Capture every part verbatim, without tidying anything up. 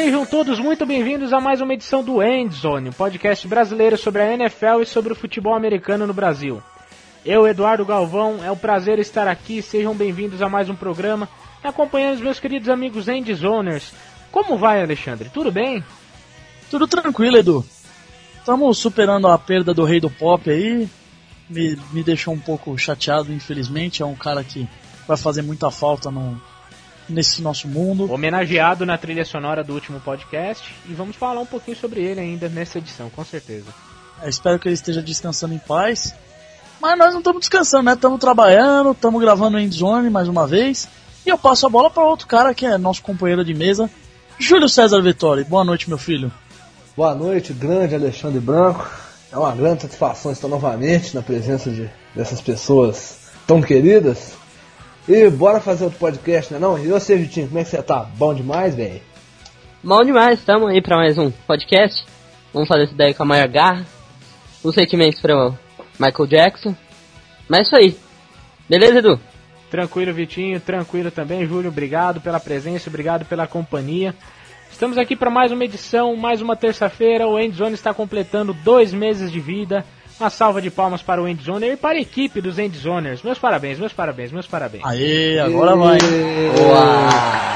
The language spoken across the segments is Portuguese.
Sejam todos muito bem-vindos a mais uma edição do Endzone, um podcast brasileiro sobre a N F L e sobre o futebol americano no Brasil. Eu, Eduardo Galvão, é um prazer estar aqui, sejam bem-vindos a mais um programa, acompanhando os meus queridos amigos Endzoners. Como vai, Alexandre? Tudo bem? Tudo tranquilo, Edu. Estamos superando a perda do rei do pop aí, me, me deixou um pouco chateado, infelizmente, é um cara que vai fazer muita falta no... nesse nosso mundo. Homenageado na trilha sonora do último podcast, e vamos falar um pouquinho sobre ele ainda nessa edição, com certeza. É, espero que ele esteja descansando em paz. Mas nós não estamos descansando, né? Estamos trabalhando, estamos gravando o Endzone mais uma vez. E eu passo a bola para outro cara que é nosso companheiro de mesa, Júlio César Vettori. Boa noite, meu filho. Boa noite, grande Alexandre Branco. É uma grande satisfação estar novamente na presença de, dessas pessoas tão queridas. E bora fazer outro podcast, né não? E você, Vitinho, como é que você tá? Bom demais, velho? Bom demais, estamos aí pra mais um podcast. Vamos fazer isso daí com a maior garra. Os sentimentos para Michael Jackson. Mas é isso aí. Beleza, Edu? Tranquilo, Vitinho, tranquilo também. Júlio, obrigado pela presença, obrigado pela companhia. Estamos aqui para mais uma edição, mais uma terça-feira. O Endzone está completando dois meses de vida. Uma salva de palmas para o Endzoner e para a equipe dos Endzoners. Meus parabéns, meus parabéns, meus parabéns. Aê, agora vai. Boa!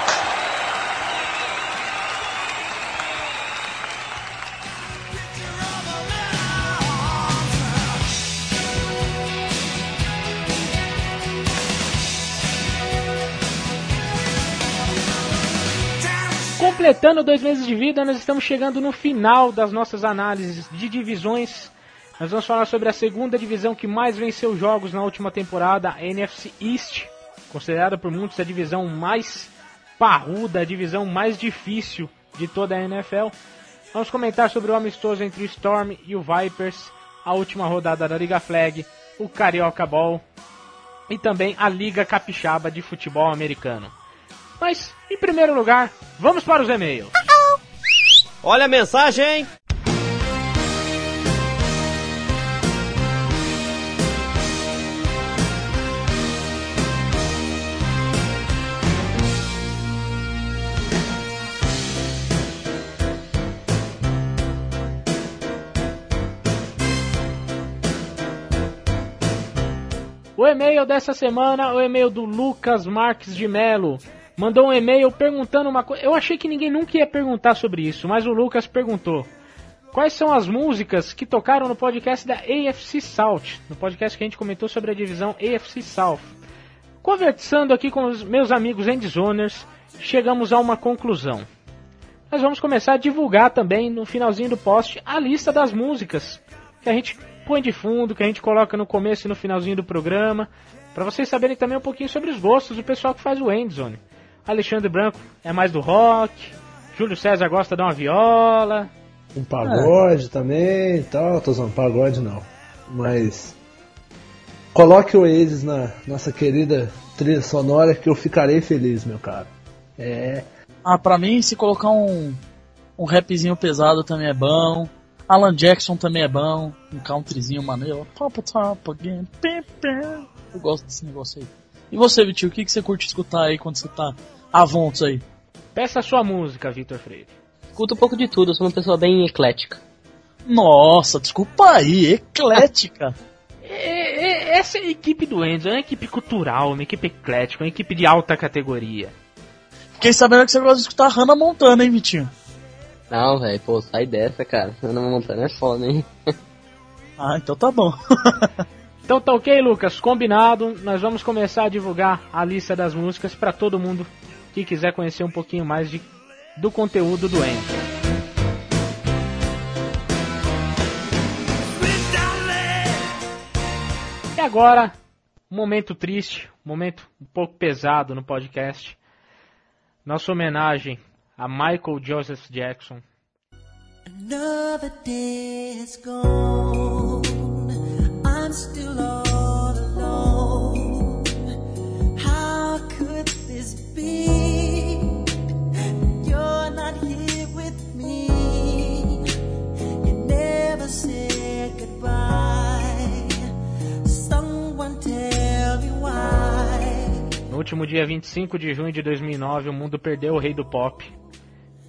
Completando dois meses de vida, nós estamos chegando no final das nossas análises de divisões. Nós vamos falar sobre a segunda divisão que mais venceu jogos na última temporada, a N F C East, considerada por muitos a divisão mais parruda, a divisão mais difícil de toda a N F L. Vamos comentar sobre o amistoso entre o Storm e o Vipers, a última rodada da Liga Flag, o Carioca Bowl e também a Liga Capixaba de futebol americano. Mas, em primeiro lugar, vamos para os e-mails. Olha a mensagem! O e-mail dessa semana, o e-mail do Lucas Marques de Melo. Mandou um e-mail perguntando uma coisa. Eu achei que ninguém nunca ia perguntar sobre isso, mas o Lucas perguntou. Quais são as músicas que tocaram no podcast da A F C South? No podcast que a gente comentou sobre a divisão A F C South. Conversando aqui com os meus amigos Endzoners, chegamos a uma conclusão. Nós vamos começar a divulgar também, no finalzinho do post, a lista das músicas que a gente põe de fundo, que a gente coloca no começo e no finalzinho do programa, para vocês saberem também um pouquinho sobre os gostos do pessoal que faz o Endzone. Alexandre Branco é mais do rock, Júlio César gosta de uma viola. Um pagode é. também e tal, tô usando pagode não. Mas coloque o Oasis na nossa querida trilha sonora que eu ficarei feliz, meu caro. É. Ah, pra mim, se colocar um, um rapzinho pesado também é bom. Alan Jackson também é bom. Um countryzinho maneiro. Top, top again. Eu gosto desse negócio aí. E você, Vitinho, o que, que você curte escutar aí quando você tá avontos aí? Peça a sua música, Vitor Freire. Escuto um pouco de tudo, eu sou uma pessoa bem eclética. Nossa, desculpa aí, eclética. é, é, essa é a equipe do Enzo, é uma equipe cultural, uma equipe eclética, uma equipe de alta categoria. Fiquei sabendo que você gosta de escutar Hannah Montana, hein, Vitinho? Não, velho, pô, sai dessa, cara. Hannah Montana é foda, hein? Ah, então tá bom. Então tá ok, Lucas, combinado. Nós vamos começar a divulgar a lista das músicas para todo mundo que quiser conhecer um pouquinho mais de, do conteúdo do Enzo. E agora, um momento triste, um momento um pouco pesado no podcast. Nossa homenagem a Michael Joseph Jackson. Another day has gone. I'm still all alone. How could this be? You're not here with me. You never said goodbye. Someone tell me why. No último dia vinte e cinco de junho de dois mil e nove, o mundo perdeu o rei do pop.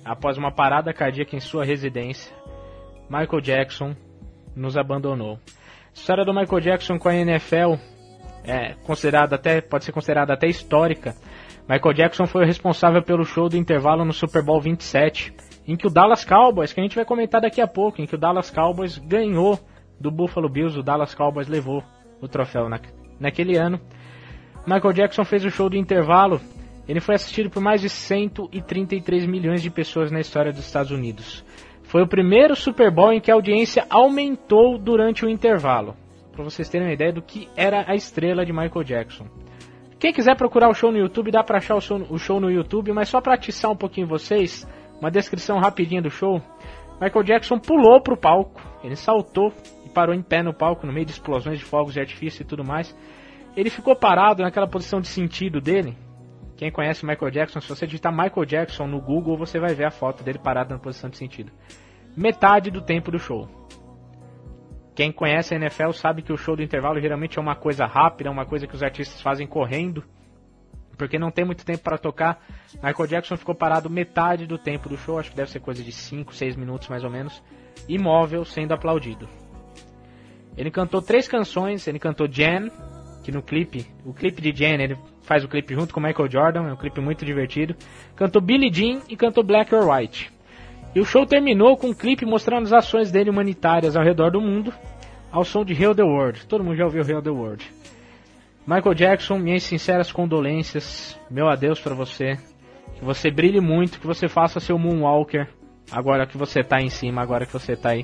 após uma parada cardíaca em sua residência, Michael Jackson nos abandonou. A história do Michael Jackson com a N F L é considerada até, pode ser considerada até histórica. Michael Jackson foi o responsável pelo show do intervalo no Super Bowl vinte e sete, em que o Dallas Cowboys, que a gente vai comentar daqui a pouco, em que o Dallas Cowboys ganhou do Buffalo Bills, o Dallas Cowboys levou o troféu na, naquele ano. Michael Jackson fez o show do intervalo. Ele foi assistido por mais de cento e trinta e três milhões de pessoas na história dos Estados Unidos. Foi o primeiro Super Bowl em que a audiência aumentou durante o intervalo. Para vocês terem uma ideia do que era a estrela de Michael Jackson. Quem quiser procurar o show no YouTube, dá para achar o show, o show no YouTube, mas só para atiçar um pouquinho vocês, uma descrição rapidinha do show. Michael Jackson pulou pro palco, ele saltou e parou em pé no palco, no meio de explosões de fogos de artifício e tudo mais. Ele ficou parado naquela posição de sentido dele. Quem conhece o Michael Jackson, se você digitar Michael Jackson no Google, você vai ver a foto dele parado na posição de sentido. Metade do tempo do show. Quem conhece a N F L sabe que o show do intervalo geralmente é uma coisa rápida, uma coisa que os artistas fazem correndo, porque não tem muito tempo para tocar. Michael Jackson ficou parado metade do tempo do show, acho que deve ser coisa de cinco, seis minutos mais ou menos, imóvel, sendo aplaudido. Ele cantou três canções, ele cantou Jan, que no clipe, o clipe de Jan, ele faz o clipe junto com Michael Jordan, é um clipe muito divertido. Cantou Billie Jean e cantou Black or White. E o show terminou com um clipe mostrando as ações dele humanitárias ao redor do mundo, ao som de Heal the World. Todo mundo já ouviu Heal the World. Michael Jackson, minhas sinceras condolências, meu adeus pra você. Que você brilhe muito, que você faça seu Moonwalker, agora que você tá em cima, agora que você tá aí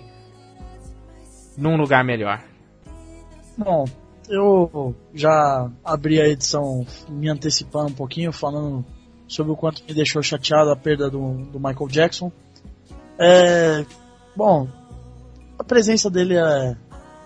num lugar melhor. Bom, eu já abri a edição me antecipando um pouquinho, falando sobre o quanto me deixou chateado a perda do, do Michael Jackson. É, bom, a presença dele é,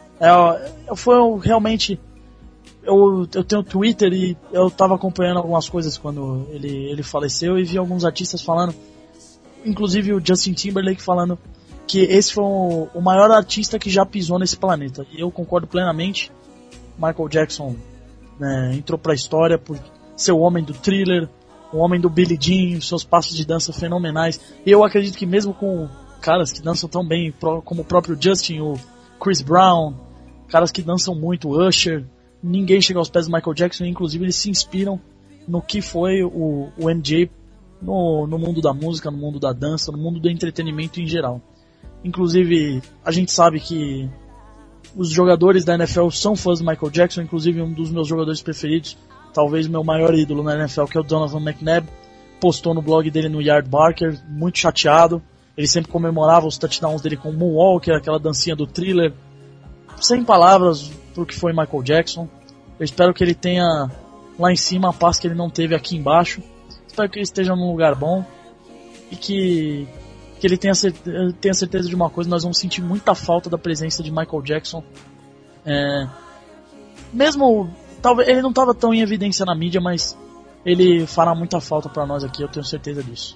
é foi realmente, eu, eu tenho Twitter e eu estava acompanhando algumas coisas quando ele, ele faleceu e vi alguns artistas falando, inclusive o Justin Timberlake falando que esse foi o, o maior artista que já pisou nesse planeta, e eu concordo plenamente. Michael Jackson, né, entrou para a história por ser o homem do Thriller, o homem do Billie Jean, seus passos de dança fenomenais. E eu acredito que mesmo com caras que dançam tão bem, como o próprio Justin, o Chris Brown, caras que dançam muito, o Usher, ninguém chega aos pés do Michael Jackson. Inclusive eles se inspiram no que foi o, o M J no, no mundo da música, no mundo da dança, no mundo do entretenimento em geral. Inclusive a gente sabe que os jogadores da N F L são fãs do Michael Jackson, inclusive um dos meus jogadores preferidos, talvez meu maior ídolo na N F L, que é o Donovan McNabb, postou no blog dele no Yard Barker, muito chateado. Ele sempre comemorava os touchdowns dele com o Moonwalker, aquela dancinha do Thriller. Sem palavras pro que foi Michael Jackson. Eu espero que ele tenha lá em cima a paz que ele não teve aqui embaixo. Espero que ele esteja num lugar bom e que, que ele tenha, certe- tenha certeza de uma coisa: nós vamos sentir muita falta da presença de Michael Jackson. É, mesmo, talvez ele não estava tão em evidência na mídia, mas ele fará muita falta para nós aqui, eu tenho certeza disso.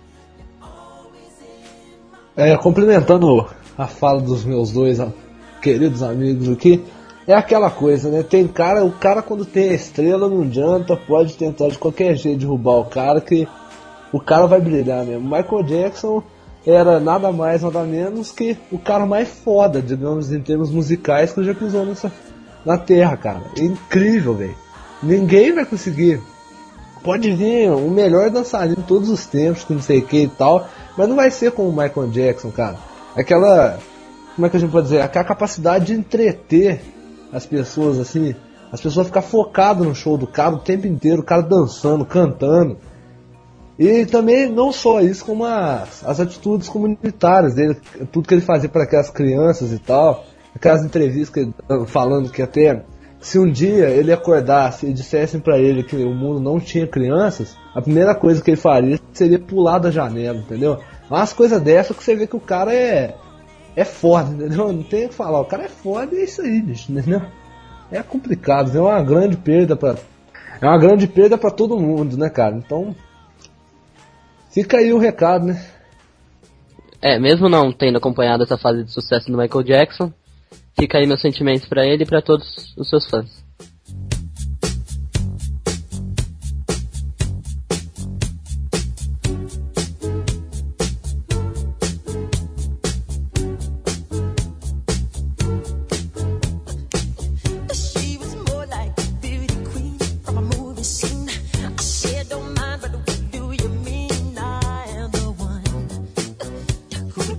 É, complementando a fala dos meus dois queridos amigos aqui, é aquela coisa, né? Tem cara, o cara quando tem a estrela não adianta, pode tentar de qualquer jeito derrubar o cara, que o cara vai brilhar mesmo. Michael Jackson era nada mais, nada menos que o cara mais foda, digamos, em termos musicais que já pisou nessa, na Terra, cara. É incrível, velho. Ninguém vai conseguir. Pode vir o melhor dançarino de todos os tempos, que não sei o que e tal, mas não vai ser como o Michael Jackson, cara. Aquela, como é que a gente pode dizer, aquela capacidade de entreter as pessoas, assim, as pessoas ficar focadas no show do cara o tempo inteiro, o cara dançando, cantando. E também não só isso, como as, as atitudes comunitárias dele, tudo que ele fazia para aquelas crianças e tal, aquelas entrevistas que ele, falando que até se um dia ele acordasse e dissessem pra ele que o mundo não tinha crianças, a primeira coisa que ele faria seria pular da janela, entendeu? Umas coisas dessas que você vê que o cara é é foda, entendeu? Não tem o que falar, o cara é foda e é isso aí, bicho, entendeu? É complicado, é uma grande perda pra, é uma grande perda pra todo mundo, né, cara? Então, fica aí o recado, né? É, mesmo não tendo acompanhado essa fase de sucesso do Michael Jackson, fica aí meus sentimentos pra ele e pra todos os seus fãs.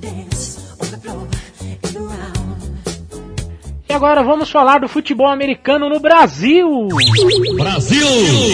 E agora vamos falar do futebol americano no Brasil. Brasil!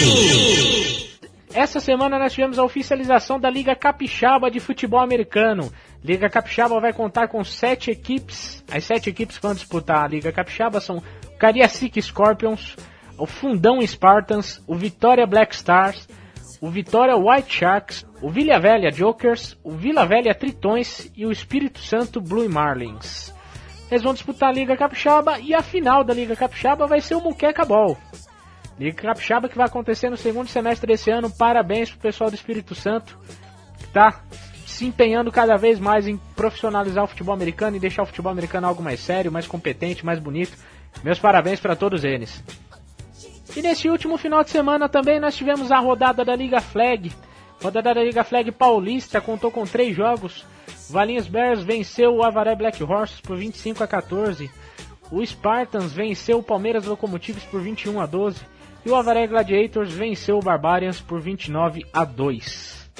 Essa semana nós tivemos a oficialização da Liga Capixaba de futebol americano. Liga Capixaba vai contar com sete equipes. As sete equipes que vão disputar a Liga Capixaba são o Cariacica Scorpions, o Fundão Spartans, o Vitória Black Stars, o Vitória White Sharks, o Vila Velha Jokers, o Vila Velha Tritões e o Espírito Santo Blue Marlins. Eles vão disputar a Liga Capixaba e a final da Liga Capixaba vai ser o Muqueca Ball. Liga Capixaba que vai acontecer no segundo semestre desse ano. Parabéns pro pessoal do Espírito Santo, que está se empenhando cada vez mais em profissionalizar o futebol americano e deixar o futebol americano algo mais sério, mais competente, mais bonito. Meus parabéns para todos eles. E nesse último final de semana também nós tivemos a rodada da Liga Flag. A rodada da Liga Flag Paulista contou com três jogos. Valinhos Bears venceu o Avaré Black Horses por vinte e cinco a quatorze. O Spartans venceu o Palmeiras Locomotives por vinte e um a doze. E o Avaré Gladiators venceu o Barbarians por vinte e nove a dois.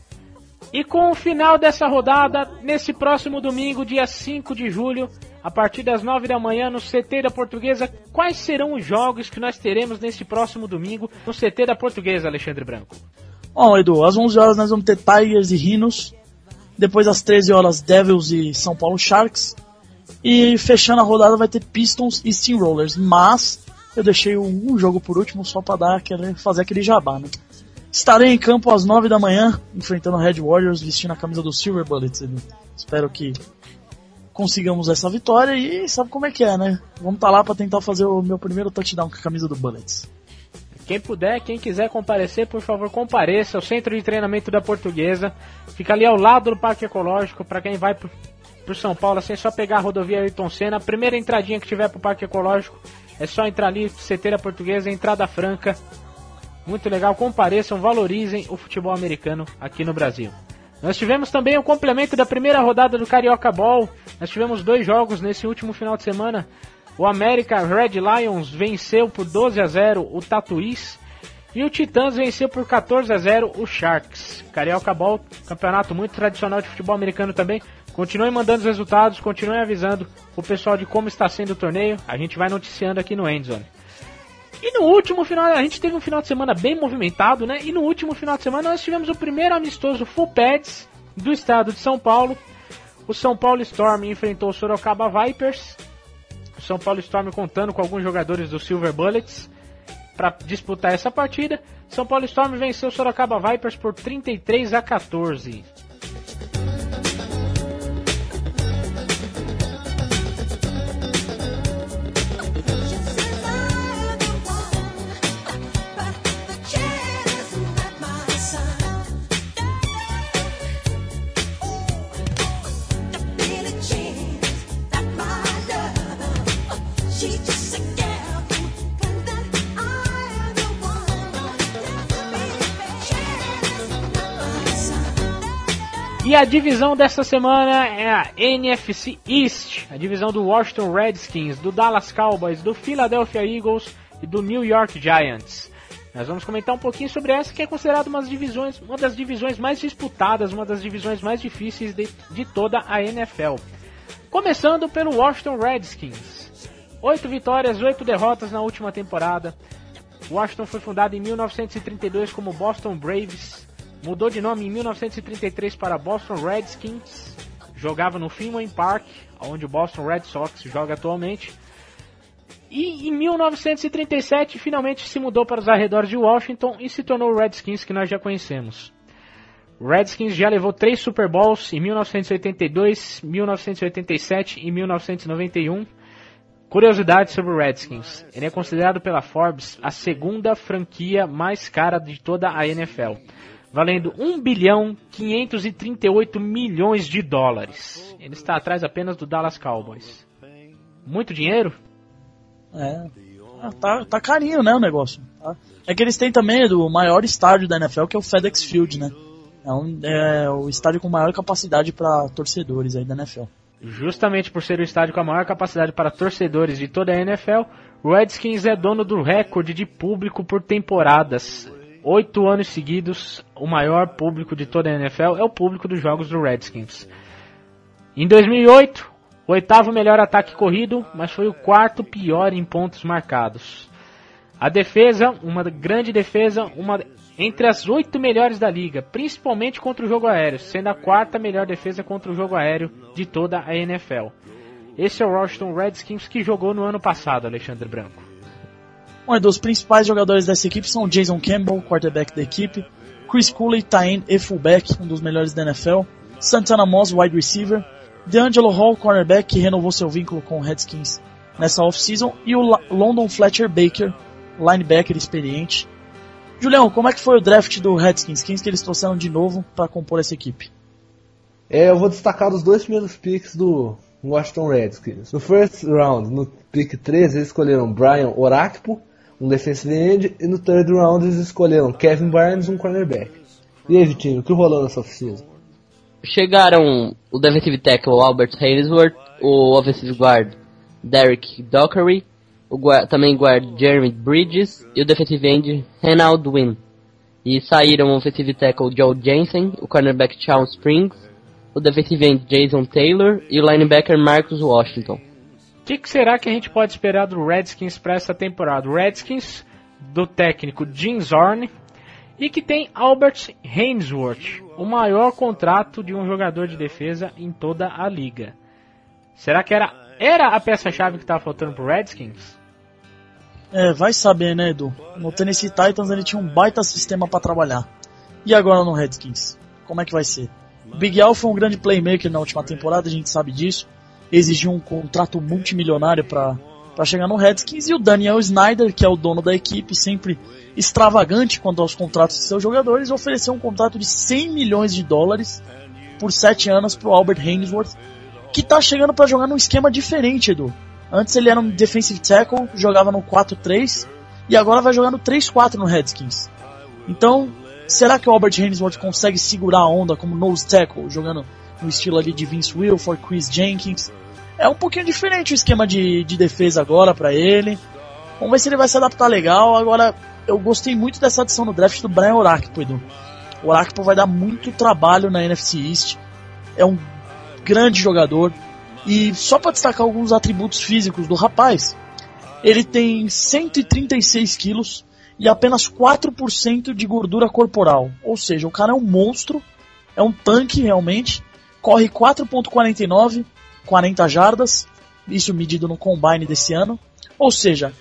E com o final dessa rodada, nesse próximo domingo, dia cinco de julho, a partir das nove da manhã, no C T da Portuguesa, quais serão os jogos que nós teremos nesse próximo domingo no C T da Portuguesa, Alexandre Branco? Bom, Edu, às onze horas nós vamos ter Tigers e Rhinos. Depois às treze horas, Devils e São Paulo Sharks. E fechando a rodada vai ter Pistons e Steamrollers. Mas eu deixei um jogo por último só para dar aquele, fazer aquele jabá, né? Estarei em campo às nove da manhã, enfrentando o Red Warriors, vestindo a camisa do Silver Bullets. Edu. Espero que consigamos essa vitória e sabe como é que é, né? Vamos estar tá lá para tentar fazer o meu primeiro touchdown com a camisa do Bullets. Quem puder, quem quiser comparecer, por favor, compareça. O centro de treinamento da Portuguesa fica ali ao lado do Parque Ecológico. Para quem vai pro, pro São Paulo, assim, é só pegar a rodovia Ayrton Senna. A primeira entradinha que tiver pro Parque Ecológico é só entrar ali, C T da Portuguesa, entrada franca. Muito legal, compareçam, valorizem o futebol americano aqui no Brasil. Nós tivemos também o complemento da primeira rodada do Carioca Ball. Nós tivemos dois jogos nesse último final de semana. O América Red Lions venceu por doze a zero o Tatuís. E o Titãs venceu por quatorze a zero o Sharks. Carioca Ball, campeonato muito tradicional de futebol americano também. Continuem mandando os resultados, continuem avisando o pessoal de como está sendo o torneio. A gente vai noticiando aqui no Endzone. E no último final, a gente teve um final de semana bem movimentado, né? E no último final de semana nós tivemos o primeiro amistoso Full Pads do estado de São Paulo. O São Paulo Storm enfrentou o Sorocaba Vipers. O São Paulo Storm contando com alguns jogadores do Silver Bullets para disputar essa partida. São Paulo Storm venceu o Sorocaba Vipers por trinta e três a quatorze. E a divisão dessa semana é a N F C East, a divisão do Washington Redskins, do Dallas Cowboys, do Philadelphia Eagles e do New York Giants. Nós vamos comentar um pouquinho sobre essa, que é considerada uma das divisões, uma das divisões mais disputadas, uma das divisões mais difíceis de, de toda a N F L. Começando pelo Washington Redskins. Oito vitórias, oito derrotas na última temporada. Washington foi fundado em mil novecentos e trinta e dois como Boston Braves. Mudou de nome em mil novecentos e trinta e três para Boston Redskins. Jogava no Fenway Park, onde o Boston Red Sox joga atualmente. E em mil novecentos e trinta e sete finalmente se mudou para os arredores de Washington e se tornou o Redskins que nós já conhecemos. O Redskins já levou três Super Bowls em mil novecentos e oitenta e dois, mil novecentos e oitenta e sete e mil novecentos e noventa e um. Curiosidade sobre o Redskins. Ele é considerado pela Forbes a segunda franquia mais cara de toda a N F L. Valendo um bilhão quinhentos e trinta e oito milhões de dólares. Ele está atrás apenas do Dallas Cowboys. Muito dinheiro? É, tá, tá carinho, né, o negócio. Tá? É que eles têm também o maior estádio da N F L, que é o FedEx Field, né? É, um, é o estádio com maior capacidade para torcedores aí da N F L. Justamente por ser o estádio com a maior capacidade para torcedores de toda a N F L, o Redskins é dono do recorde de público por temporadas. Oito anos seguidos, o maior público de toda a N F L é o público dos jogos do Redskins. Em dois mil e oito, o oitavo melhor ataque corrido, mas foi o quarto pior em pontos marcados. A defesa, uma grande defesa, uma entre as oito melhores da liga, principalmente contra o jogo aéreo, sendo a quarta melhor defesa contra o jogo aéreo de toda a N F L. Esse é o Washington Redskins que jogou no ano passado, Alexandre Branco. Um dos principais jogadores dessa equipe são Jason Campbell, quarterback da equipe, Chris Cooley, tight end e fullback, um dos melhores da N F L, Santana Moss, wide receiver, DeAngelo Hall, cornerback, que renovou seu vínculo com o Redskins nessa off-season, e o London Fletcher Baker, linebacker experiente. Julião, como é que foi o draft do Redskins? Quem que eles trouxeram de novo para compor essa equipe? É, eu vou destacar os dois primeiros picks do Washington Redskins. No first round, no pick treze, eles escolheram Brian Orakpo, um defensive end, e no third round eles escolheram Kevin Barnes, um cornerback. E aí, Vitinho, o que rolou nessa off-season? Chegaram o defensive tackle Albert Hainsworth, o offensive guard Derek Dockery, o guard, também guard Jeremy Bridges e o defensive end Renald Wynn. E saíram o offensive tackle Joe Jensen, o cornerback Sean Springs, o defensive end Jason Taylor e o linebacker Marcus Washington. O que, que será que a gente pode esperar do Redskins para essa temporada? O Redskins do técnico Jim Zorn e que tem Albert Hainsworth, o maior contrato de um jogador de defesa em toda a liga. Será que era, era a peça-chave que estava faltando pro Redskins? É, vai saber, né, Edu? No Tennessee Titans ele tinha um baita sistema para trabalhar. E agora no Redskins? Como é que vai ser? O Big Al foi um grande playmaker na última temporada, a gente sabe disso. Exigiu um contrato multimilionário para para chegar no Redskins. E o Daniel Snyder, que é o dono da equipe, sempre extravagante quanto aos contratos de seus jogadores, ofereceu um contrato de cem milhões de dólares por sete anos para o Albert Hainsworth, que está chegando para jogar num esquema diferente, Edu. Antes ele era um defensive tackle, jogava no quatro três, e agora vai jogar no três quatro no Redskins. Então, será que o Albert Hainsworth consegue segurar a onda como nose tackle, jogando no estilo ali de Vince Wilfork, Chris Jenkins? É um pouquinho diferente o esquema de, de defesa agora para ele. Vamos ver se ele vai se adaptar legal. Agora, eu gostei muito dessa adição no draft do Brian Orakpo, Edu. O Orakpo vai dar muito trabalho na N F C East. É um grande jogador. E só para destacar alguns atributos físicos do rapaz, ele tem cento e trinta e seis quilos e apenas quatro por cento de gordura corporal. Ou seja, o cara é um monstro, é um tanque realmente, corre quatro ponto quarenta e nove, quarenta jardas, isso medido no Combine desse ano. Ou seja,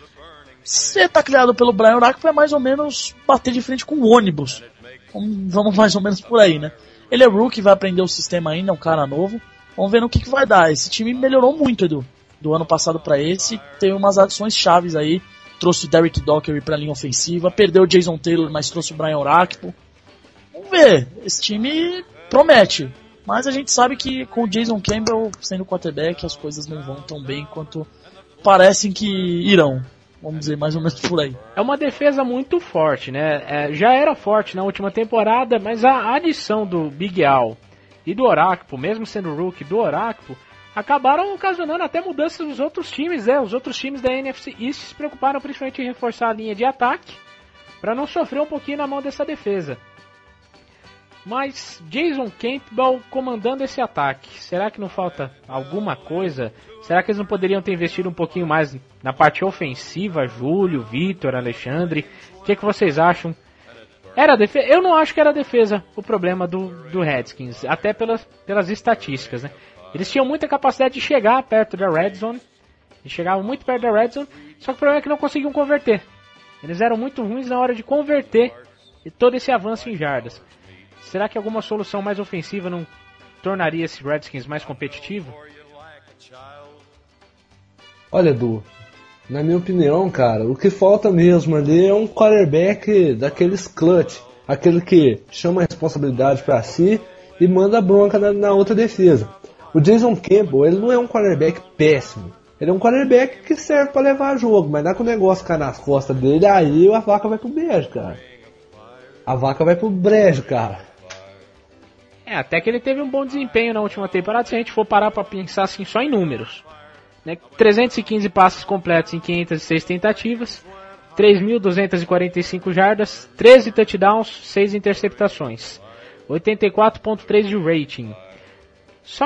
ser tacleado pelo Brian Orakpo é mais ou menos bater de frente com um ônibus. Vamos mais ou menos por aí, né? Ele é rookie, vai aprender o sistema ainda, é um cara novo. Vamos ver no que, que vai dar. Esse time melhorou muito, Edu, do ano passado para esse. Teve umas adições chaves aí. Trouxe o Derek Dockery pra linha ofensiva. Perdeu o Jason Taylor, mas trouxe o Brian Orakpo. Vamos ver. Esse time promete. Mas a gente sabe que com o Jason Campbell sendo quarterback, as coisas não vão tão bem quanto parecem que irão. Vamos dizer, mais ou menos por aí. É uma defesa muito forte, né? É, já era forte na última temporada, mas a adição do Big Al e do Orakpo, mesmo sendo rookie do Orakpo, acabaram ocasionando até mudanças nos outros times, né? Os outros times da N F C East se preocuparam principalmente em reforçar a linha de ataque para não sofrer um pouquinho na mão dessa defesa. Mas Jason Campbell comandando esse ataque, será que não falta alguma coisa? Será que eles não poderiam ter investido um pouquinho mais na parte ofensiva? Júlio, Vitor, Alexandre, o que, que vocês acham? Era defesa? Eu não acho que era a defesa o problema do, do Redskins, até pelas, pelas estatísticas, né? Eles tinham muita capacidade de chegar perto da red zone, eles chegavam muito perto da red zone, só que o problema é que não conseguiam converter. Eles eram muito ruins na hora de converter e todo esse avanço em jardas. Será que alguma solução mais ofensiva não tornaria esse Redskins mais competitivo? Olha, Edu, na minha opinião, cara, o que falta mesmo ali é um quarterback daqueles clutch, aquele que chama a responsabilidade pra si e manda a bronca na, na outra defesa. O Jason Campbell, ele não é um quarterback péssimo, ele é um quarterback que serve pra levar jogo, mas dá que o negócio cai nas costas dele, aí a vaca vai pro brejo, cara. A vaca vai pro brejo, cara. É, até que ele teve um bom desempenho na última temporada, se a gente for parar pra pensar assim só em números. Né? trezentos e quinze passes completos em quinhentas e seis tentativas, três mil duzentas e quarenta e cinco jardas, treze touchdowns, seis interceptações, oitenta e quatro ponto três de rating. Só que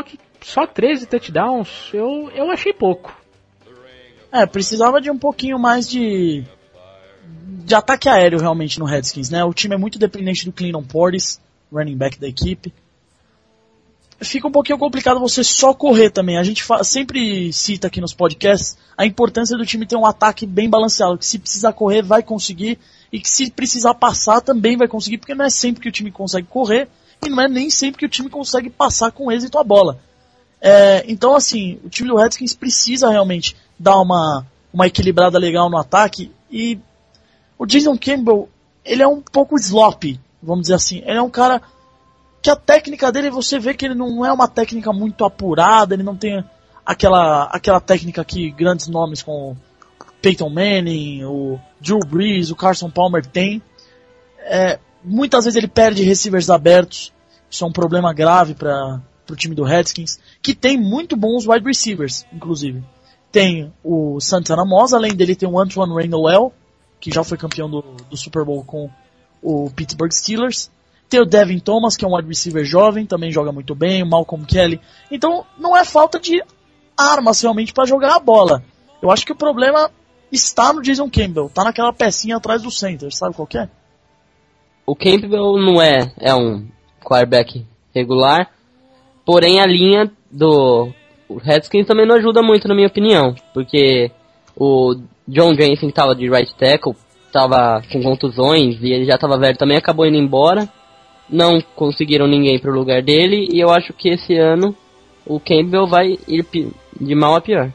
só treze touchdowns, eu, eu achei pouco. É, precisava de um pouquinho mais de de ataque aéreo realmente no Redskins, né? O time é muito dependente do Clinton Portis, running back da equipe. Fica um pouquinho complicado você só correr também. A gente fa- sempre cita aqui nos podcasts a importância do time ter um ataque bem balanceado, que se precisar correr vai conseguir, e que se precisar passar também vai conseguir, porque não é sempre que o time consegue correr, e não é nem sempre que o time consegue passar com êxito a bola. É, então assim, o time do Redskins precisa realmente dar uma, uma equilibrada legal no ataque, e o Jason Campbell, ele é um pouco sloppy, vamos dizer assim. Ele é um cara que a técnica dele, você vê que ele não é uma técnica muito apurada, ele não tem aquela, aquela técnica que grandes nomes como Peyton Manning, o Drew Brees, o Carson Palmer tem. É, muitas vezes ele perde receivers abertos, isso é um problema grave para o time do Redskins, que tem muito bons wide receivers, inclusive. Tem o Santana Moss, além dele tem o Antoine Randall, que já foi campeão do, do Super Bowl com o Pittsburgh Steelers. Tem o Devin Thomas, que é um wide receiver jovem, também joga muito bem, o Malcolm Kelly. Então não é falta de armas realmente para jogar a bola. Eu acho que o problema está no Jason Campbell, tá naquela pecinha atrás do center, sabe qual que é? O Campbell não é, é um quarterback regular, porém a linha do Redskins também não ajuda muito, na minha opinião, porque o John Jensen, que tava de right tackle, tava com contusões e ele já tava velho também, acabou indo embora. Não conseguiram ninguém pro lugar dele, e eu acho que esse ano o Campbell vai ir de mal a pior.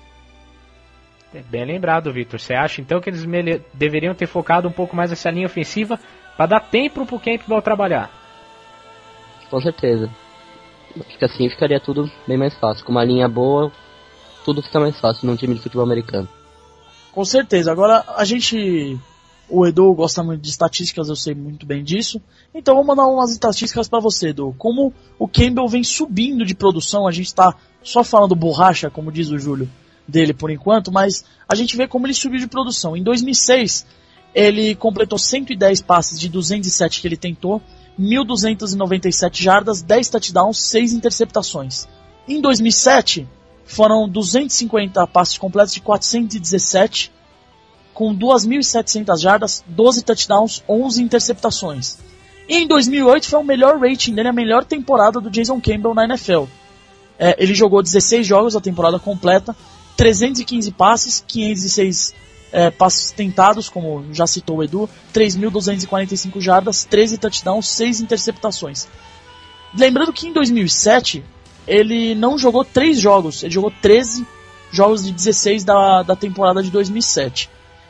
É bem lembrado, Victor. Você acha então que eles mele- deveriam ter focado um pouco mais nessa linha ofensiva para dar tempo pro Campbell trabalhar? Com certeza. Acho que assim ficaria tudo bem mais fácil. Com uma linha boa, tudo fica mais fácil num time de futebol americano. Com certeza. Agora, a gente... O Edu gosta muito de estatísticas, eu sei muito bem disso. Então, vou mandar umas estatísticas para você, Edu. Como o Campbell vem subindo de produção, a gente está só falando borracha, como diz o Júlio, dele por enquanto, mas a gente vê como ele subiu de produção. Em dois mil e seis, ele completou cento e dez passes de duzentos e sete que ele tentou, mil duzentas e noventa e sete jardas, dez touchdowns, seis interceptações. Em dois mil e sete... foram duzentos e cinquenta passes completos de quatrocentos e dezessete, com duas mil e setecentas jardas, doze touchdowns, onze interceptações. E em dois mil e oito foi o melhor rating dele, a melhor temporada do Jason Campbell na N F L. É, ele jogou dezesseis jogos a temporada completa, trezentos e quinze passes, quinhentos e seis é, passes tentados, como já citou o Edu, três mil duzentas e quarenta e cinco jardas, treze touchdowns, seis interceptações. Lembrando que em dois mil e sete... ele não jogou três jogos, ele jogou treze jogos de dezesseis da, da temporada de dois mil e sete.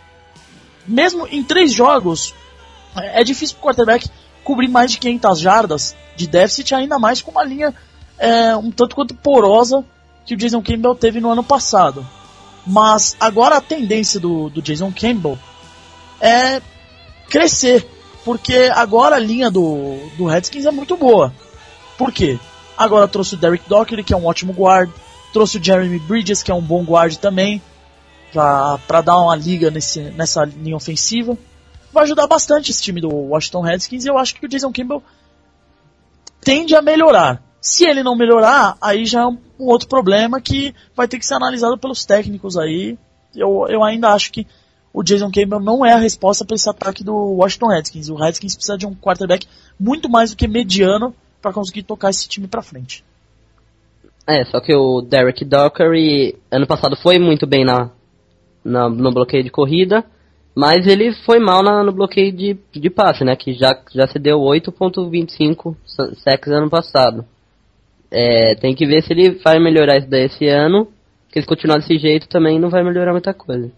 Mesmo em três jogos, é difícil para o quarterback cobrir mais de quinhentas jardas de déficit, ainda mais com uma linha é, um tanto quanto porosa que o Jason Campbell teve no ano passado. Mas agora a tendência do, do Jason Campbell é crescer, porque agora a linha do, do Redskins é muito boa. Por quê? Agora trouxe o Derek Dockery, que é um ótimo guard. Trouxe o Jeremy Bridges, que é um bom guard também, para dar uma liga nesse, nessa linha ofensiva. Vai ajudar bastante esse time do Washington Redskins, e eu acho que o Jason Campbell tende a melhorar. Se ele não melhorar, aí já é um, um outro problema que vai ter que ser analisado pelos técnicos aí. Eu, eu ainda acho que o Jason Campbell não é a resposta para esse ataque do Washington Redskins. O Redskins precisa de um quarterback muito mais do que mediano para conseguir tocar esse time pra frente. É, só que o Derek Dockery ano passado foi muito bem na, na, no bloqueio de corrida, mas ele foi mal na, no bloqueio de, de passe, né, que já, já se deu oito vírgula vinte e cinco sacks ano passado. É, tem que ver se ele vai melhorar isso daí esse ano, porque se continuar desse jeito também não vai melhorar muita coisa.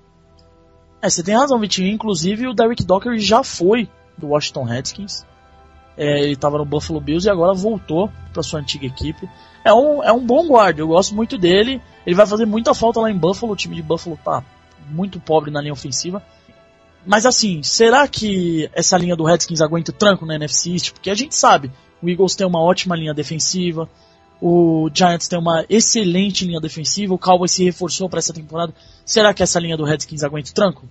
É, você tem razão, Vitinho. Inclusive o Derek Dockery já foi do Washington Redskins. É, ele estava no Buffalo Bills e agora voltou para sua antiga equipe. É um, é um bom guarda, eu gosto muito dele. Ele vai fazer muita falta lá em Buffalo. O time de Buffalo tá muito pobre na linha ofensiva. Mas assim, será que essa linha do Redskins aguenta o tranco na N F C East? Porque a gente sabe, o Eagles tem uma ótima linha defensiva, o Giants tem uma excelente linha defensiva, o Cowboys se reforçou para essa temporada. Será que essa linha do Redskins aguenta o tranco?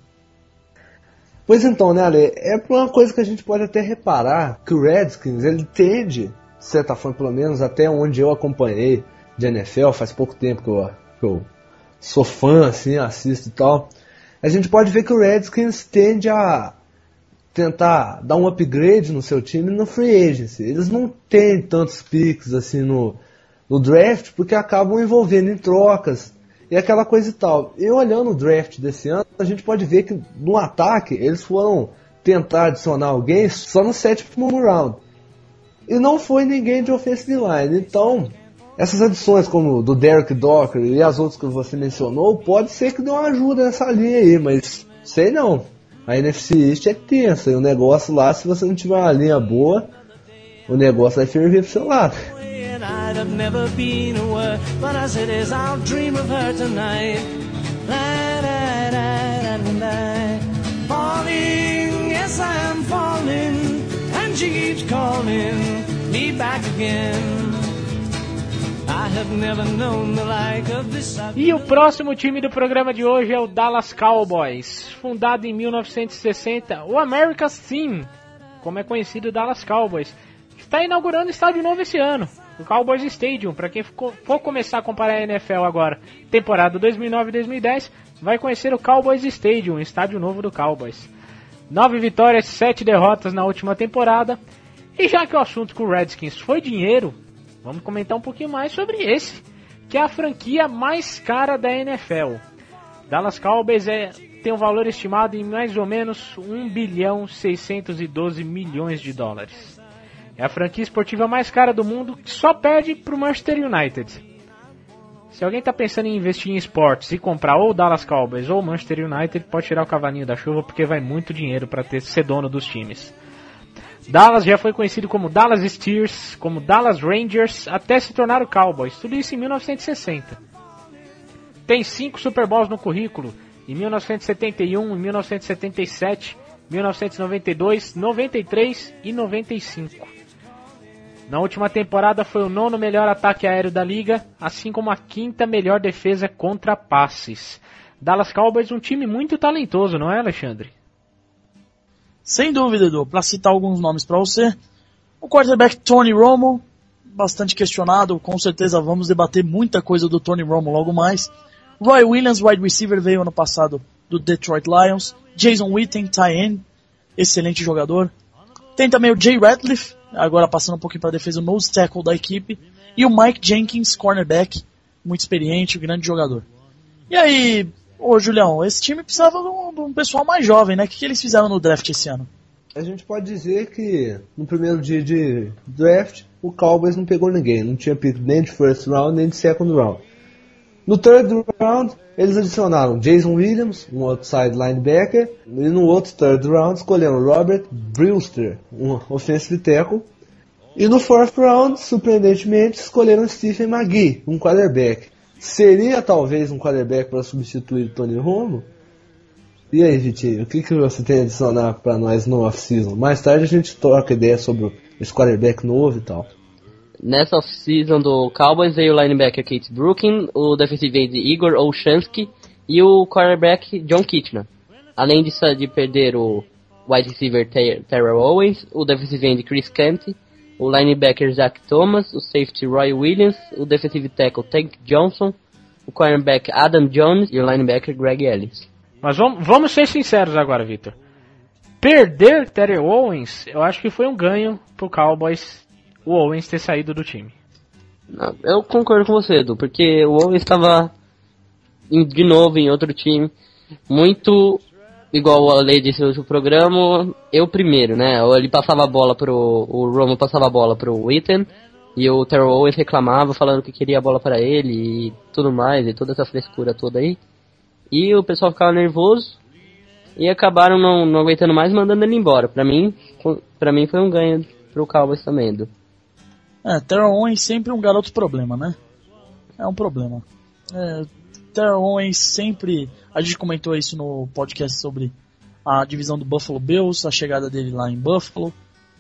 Pois então, né, Ale, é uma coisa que a gente pode até reparar, que o Redskins, ele tende, de certa forma pelo menos, até onde eu acompanhei, de N F L, faz pouco tempo que eu, que eu sou fã, assim, assisto e tal, a gente pode ver que o Redskins tende a tentar dar um upgrade no seu time no free agency. Eles não têm tantos picks assim no, no draft, porque acabam envolvendo em trocas e aquela coisa e tal. E olhando o draft desse ano, a gente pode ver que no ataque eles foram tentar adicionar alguém só no sétimo round. E não foi ninguém de offensive line. Então, essas adições como do Derek Docker e as outras que você mencionou, pode ser que dê uma ajuda nessa linha aí, mas sei não. A N F C East é tensa, e o negócio lá, se você não tiver uma linha boa, o negócio vai ferver pro seu lado. E o próximo time do programa de hoje é o Dallas Cowboys. Fundado em mil novecentos e sessenta, o America's Team, como é conhecido o Dallas Cowboys, está inaugurando estádio novo esse ano, o Cowboys Stadium. Para quem for começar a comparar a N F L agora, temporada dois mil e nove dois mil e dez, vai conhecer o Cowboys Stadium, estádio novo do Cowboys. Nove vitórias, sete derrotas na última temporada. E já que o assunto com o Redskins foi dinheiro, vamos comentar um pouquinho mais sobre esse, que é a franquia mais cara da N F L. Dallas Cowboys é, tem um valor estimado em mais ou menos um bilhão seiscentos e doze milhões de dólares. É a franquia esportiva mais cara do mundo, que só perde para o Manchester United. Se alguém está pensando em investir em esportes e comprar ou o Dallas Cowboys ou o Manchester United, pode tirar o cavalinho da chuva, porque vai muito dinheiro para ter ser dono dos times. Dallas já foi conhecido como Dallas Steers, como Dallas Rangers, até se tornar o Cowboys, tudo isso em mil novecentos e sessenta. Tem cinco Super Bowls no currículo, em mil novecentos e setenta e um, em mil novecentos e setenta e sete, mil novecentos e noventa e dois, noventa e três e noventa e cinco. Na última temporada foi o nono melhor ataque aéreo da liga, assim como a quinta melhor defesa contra passes. Dallas Cowboys, um time muito talentoso, não é, Alexandre? Sem dúvida, Edu. Para citar alguns nomes para você, o quarterback Tony Romo, bastante questionado, com certeza vamos debater muita coisa do Tony Romo logo mais. Roy Williams, wide receiver, veio ano passado do Detroit Lions. Jason Witten, tight end, excelente jogador. Tem também o Jay Ratliff, agora passando um pouquinho para a defesa, o nose tackle da equipe. E o Mike Jenkins, cornerback, muito experiente, um grande jogador. E aí, ô Julião, esse time precisava de um, de um pessoal mais jovem, né? O que, que eles fizeram no draft esse ano? A gente pode dizer que no primeiro dia de draft, o Cowboys não pegou ninguém. Não tinha pick nem de first round, nem de second round. No third round, eles adicionaram Jason Williams, um outside linebacker, e no outro third round escolheram Robert Brewster, um offensive tackle. E no fourth round, surpreendentemente, escolheram Stephen McGee, um quarterback. Seria talvez um quarterback para substituir Tony Romo? E aí, Vitinho, o que, que você tem a adicionar para nós no off-season? Mais tarde a gente troca ideia sobre esse quarterback novo e tal. Nessa off-season do Cowboys veio o linebacker Kate Brooking, o defensive end Igor Olshansky e o quarterback John Kitna. Além disso, de perder o wide receiver Ter- Terrell Owens, o defensive end Chris Kent, o linebacker Zach Thomas, o safety Roy Williams, o defensive tackle Tank Johnson, o cornerback Adam Jones e o linebacker Greg Ellis. Mas vamos, vamos ser sinceros agora, Victor. Perder Terrell Owens, eu acho que foi um ganho pro Cowboys, o Owens ter saído do time. Não, eu concordo com você, Edu, porque o Owens estava de novo em outro time, muito igual a lei disse no programa, eu primeiro, né? Ele passava a bola pro. O Romo passava a bola pro Witten e o Terrell Owens reclamava, falando que queria a bola para ele e tudo mais, e toda essa frescura toda aí. E o pessoal ficava nervoso e acabaram não, não aguentando mais, mandando ele embora. Pra mim, pra mim foi um ganho pro Cowboys também, Edu. É, Terrell Owens sempre um garoto problema, né? É um problema. É, Terrell Owens sempre... A gente comentou isso no podcast sobre a divisão do Buffalo Bills, a chegada dele lá em Buffalo.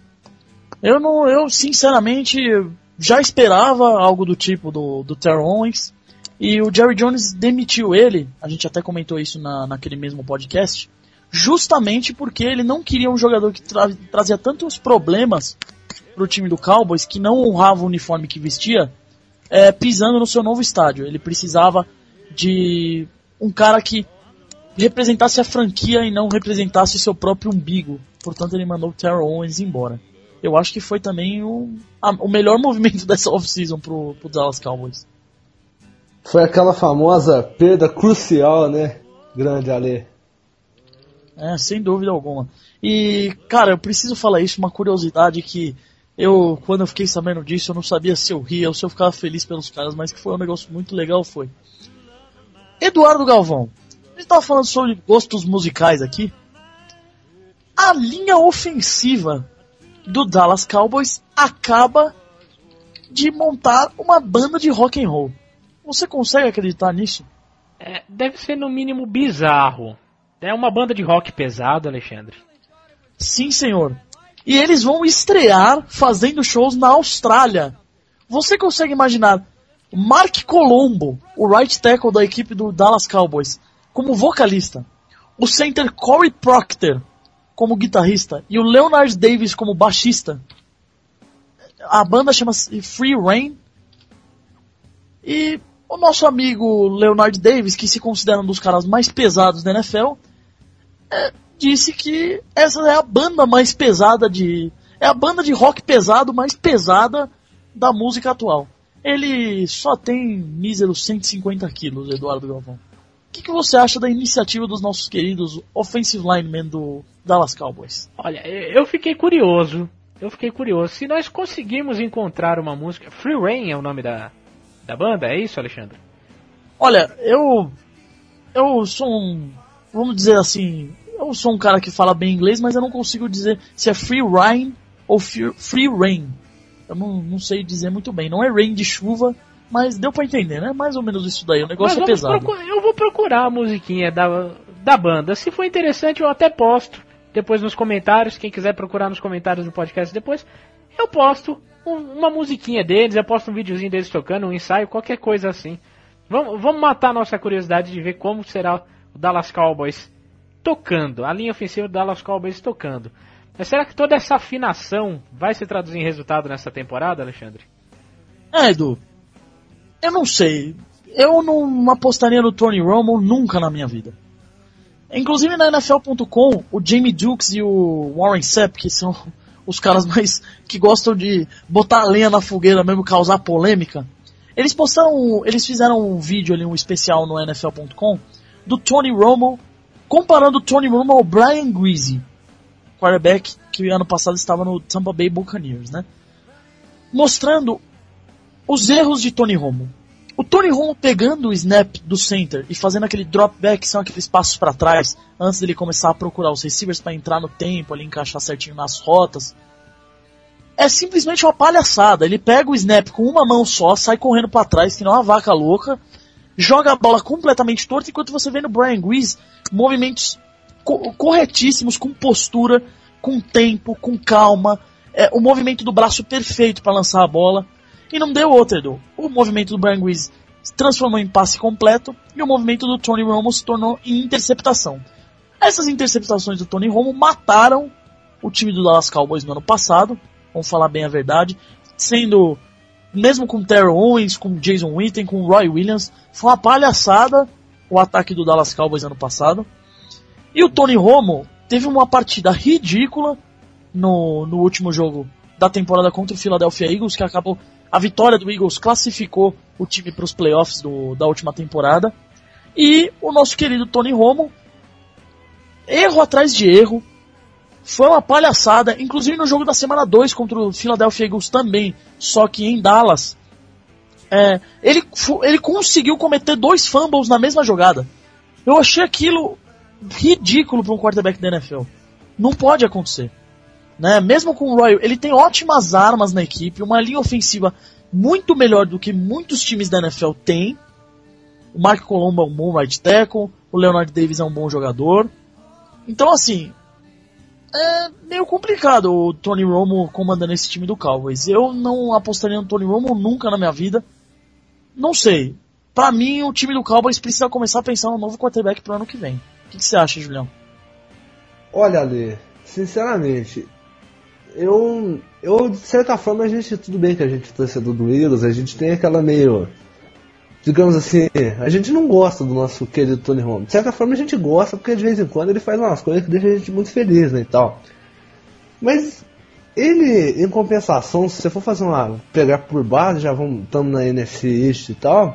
Eu, não, eu sinceramente, já esperava algo do tipo do, do Terrell Owens. E o Jerry Jones demitiu ele, a gente até comentou isso na, naquele mesmo podcast, justamente porque ele não queria um jogador que tra- trazia tantos problemas pro time do Cowboys, que não honrava o uniforme que vestia, é, pisando no seu novo estádio. Ele precisava de um cara que representasse a franquia e não representasse seu próprio umbigo. Portanto, ele mandou o Terrell Owens embora. Eu acho que foi também o, a, o melhor movimento dessa off-season pro, pro Dallas Cowboys. Foi aquela famosa perda crucial, né? Grande Ale. É, sem dúvida alguma. E, cara, eu preciso falar isso, uma curiosidade que eu, quando eu fiquei sabendo disso, eu não sabia se eu ria ou se eu ficava feliz pelos caras, mas que foi um negócio muito legal, foi. Eduardo Galvão, a gente tava falando sobre gostos musicais aqui. A linha ofensiva do Dallas Cowboys acaba de montar uma banda de rock and roll. Você consegue acreditar nisso? É, deve ser no mínimo bizarro. É uma banda de rock pesado, Alexandre. Sim, senhor. E eles vão estrear fazendo shows na Austrália. Você consegue imaginar Mark Colombo, o right tackle da equipe do Dallas Cowboys, como vocalista, o center Corey Proctor como guitarrista e o Leonard Davis como baixista? A banda chama-se Free Reign. E o nosso amigo Leonard Davis, que se considera um dos caras mais pesados da N F L, é, disse que essa é a banda mais pesada de... É a banda de rock pesado mais pesada da música atual. Ele só tem míseros cento e cinquenta quilos, Eduardo Galvão. O que, que você acha da iniciativa dos nossos queridos offensive linemen do Dallas Cowboys? Olha, eu fiquei curioso. Eu fiquei curioso. Se nós conseguirmos encontrar uma música... Free Reign é o nome da, da banda, é isso, Alexandre? Olha, eu... Eu sou um... Vamos dizer assim... Eu sou um cara que fala bem inglês, mas eu não consigo dizer se é Free Reign ou Free, free Rain. Eu não, não sei dizer muito bem. Não é rain de chuva, mas deu pra entender, né? Mais ou menos isso daí. O negócio é pesado. Procurar, eu vou procurar a musiquinha da, da banda. Se for interessante, eu até posto depois nos comentários. Quem quiser procurar nos comentários do podcast depois, eu posto um, uma musiquinha deles. Eu posto um videozinho deles tocando, um ensaio, qualquer coisa assim. Vamos, vamos matar a nossa curiosidade de ver como será o Dallas Cowboys tocando, a linha ofensiva do Dallas Cowboys tocando. Mas será que toda essa afinação vai se traduzir em resultado nessa temporada, Alexandre? É, Edu, eu não sei. Eu não apostaria no Tony Romo nunca na minha vida. Inclusive na N F L ponto com, o Jamie Dukes e o Warren Sapp, que são os caras mais que gostam de botar a lenha na fogueira mesmo, causar polêmica, eles postaram, eles fizeram um vídeo ali, um especial no N F L ponto com, do Tony Romo, comparando o Tony Romo ao Brian Griese, quarterback que ano passado estava no Tampa Bay Buccaneers, né? Mostrando os erros de Tony Romo. O Tony Romo pegando o snap do center e fazendo aquele drop back, que são aqueles passos para trás, antes dele começar a procurar os receivers para entrar no tempo, ali encaixar certinho nas rotas. É simplesmente uma palhaçada. Ele pega o snap com uma mão só, sai correndo para trás, que nem uma vaca louca, joga a bola completamente torta, enquanto você vê no Brian Griese movimentos co- corretíssimos, com postura, com tempo, com calma, é, o movimento do braço perfeito para lançar a bola. E não deu outro, Edu. O movimento do Brian Griese se transformou em passe completo e o movimento do Tony Romo se tornou em interceptação. Essas interceptações do Tony Romo mataram o time do Dallas Cowboys no ano passado, vamos falar bem a verdade, sendo, mesmo com Terrell Owens, com Jason Witten, com Roy Williams, foi uma palhaçada o ataque do Dallas Cowboys ano passado. E o Tony Romo teve uma partida ridícula no, no último jogo da temporada contra o Philadelphia Eagles, que acabou, a vitória do Eagles classificou o time para os playoffs do, da última temporada. E o nosso querido Tony Romo, erro atrás de erro, foi uma palhaçada, inclusive no jogo da semana dois contra o Philadelphia Eagles também, só que em Dallas, é, ele, ele conseguiu cometer dois fumbles na mesma jogada. Eu achei aquilo ridículo para um quarterback da N F L. Não pode acontecer. Né? Mesmo com o Roy, ele tem ótimas armas na equipe, uma linha ofensiva muito melhor do que muitos times da N F L têm. O Mark Colombo é um bom right tackle, o Leonard Davis é um bom jogador. Então, assim, é meio complicado o Tony Romo comandando esse time do Cowboys. Eu não apostaria no Tony Romo nunca na minha vida. Não sei. Pra mim, o time do Cowboys precisa começar a pensar no novo quarterback pro ano que vem. O que, que você acha, Julião? Olha, Ale, sinceramente, eu, eu, de certa forma, a gente, tudo bem que a gente é torcedor do Eagles, a gente tem aquela meio, digamos assim, a gente não gosta do nosso querido Tony Romo. De certa forma a gente gosta, porque de vez em quando ele faz umas coisas que deixam a gente muito feliz, né, e tal. Mas ele, em compensação, se você for fazer uma, pegar por base, já vamos, estamos na N F C East e tal,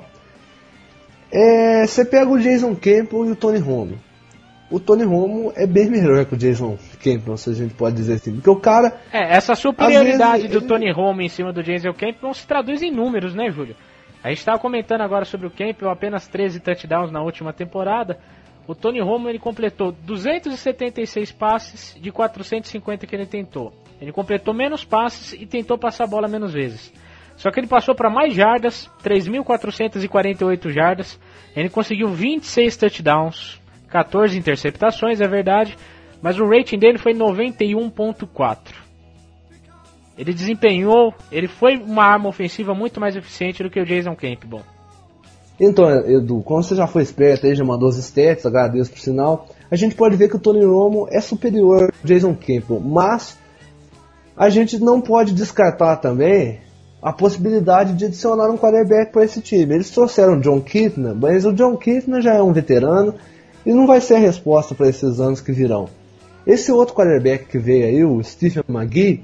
é, você pega o Jason Campbell e o Tony Romo. O Tony Romo é bem melhor que o Jason Campbell, se a gente pode dizer assim. Porque o cara... É, essa superioridade vezes, do ele... Tony Romo em cima do Jason Campbell se traduz em números, né, Júlio? A gente estava comentando agora sobre o Campbell, apenas treze touchdowns na última temporada. O Tony Romo, ele completou duzentos e setenta e seis passes de quatrocentos e cinquenta que ele tentou. Ele completou menos passes e tentou passar a bola menos vezes. Só que ele passou para mais jardas, três mil quatrocentas e quarenta e oito jardas. Ele conseguiu vinte e seis touchdowns, quatorze interceptações, é verdade, mas o rating dele foi noventa e um ponto quatro. Ele desempenhou, ele foi uma arma ofensiva muito mais eficiente do que o Jason Campbell. Então, Edu, como você já foi esperto aí, já mandou os stats, agradeço por sinal, a gente pode ver que o Tony Romo é superior ao Jason Campbell, mas a gente não pode descartar também a possibilidade de adicionar um quarterback para esse time. Eles trouxeram o John Kitna, mas o John Kitna já é um veterano e não vai ser a resposta para esses anos que virão. Esse outro quarterback que veio aí, o Stephen McGee,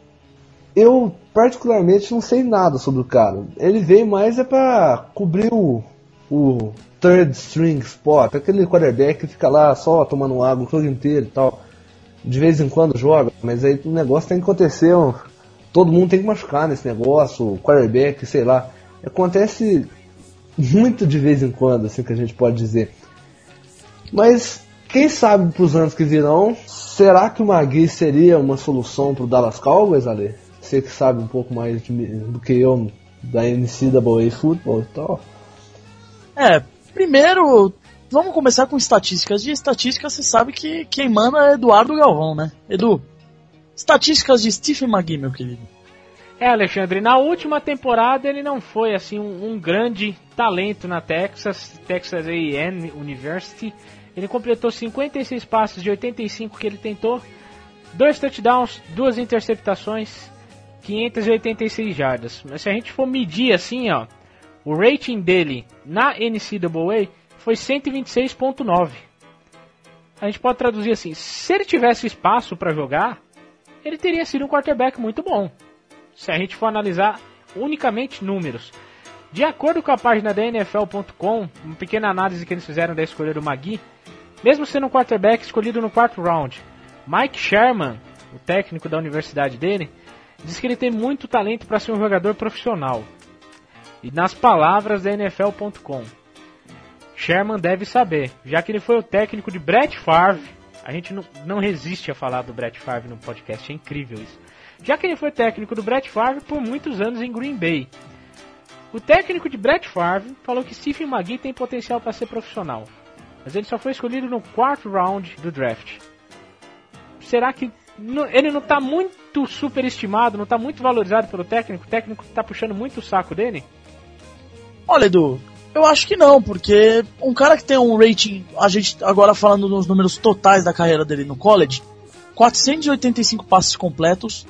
eu particularmente não sei nada sobre o cara. Ele veio mais é para cobrir o, o third string spot, aquele quarterback que fica lá só tomando água o jogo inteiro e tal. De vez em quando joga, mas aí o negócio tem que acontecer, todo mundo tem que machucar nesse negócio, o quarterback, sei lá. Acontece muito de vez em quando, assim que a gente pode dizer. Mas quem sabe para os anos que virão, será que o Magui seria uma solução para o Dallas Cowboys, Ale? Você que sabe um pouco mais de, do que eu da N C A A Football e tal. É, primeiro, vamos começar com estatísticas. De estatísticas você sabe que quem manda é Eduardo Galvão, né? Edu, estatísticas de Stephen McGee, meu querido. É, Alexandre, na última temporada ele não foi assim um, um grande talento na Texas, Texas A e M University. Ele completou cinquenta e seis passes de oitenta e cinco que ele tentou, dois touchdowns, duas interceptações, quinhentas e oitenta e seis jardas. Mas se a gente for medir assim, ó, o rating dele na N C A A foi cento e vinte e seis ponto nove. A gente pode traduzir assim, se ele tivesse espaço para jogar, ele teria sido um quarterback muito bom. Se a gente for analisar unicamente números. De acordo com a página da N F L ponto com, uma pequena análise que eles fizeram da escolha do Magui, mesmo sendo um quarterback escolhido no quarto round, Mike Sherman, o técnico da universidade dele, diz que ele tem muito talento para ser um jogador profissional. E nas palavras da N F L ponto com, Sherman deve saber, já que ele foi o técnico de Brett Favre, a gente não, não resiste a falar do Brett Favre no podcast, é incrível isso. Já que ele foi técnico do Brett Favre por muitos anos em Green Bay. O técnico de Brett Favre falou que Stephen McGee tem potencial para ser profissional, mas ele só foi escolhido no quarto round do draft. Será que não, ele não está muito superestimado, não está muito valorizado pelo técnico? O técnico está puxando muito o saco dele? Olha, Edu, eu acho que não, porque um cara que tem um rating, a gente agora falando nos números totais da carreira dele no college, quatrocentos e oitenta e cinco passes completos,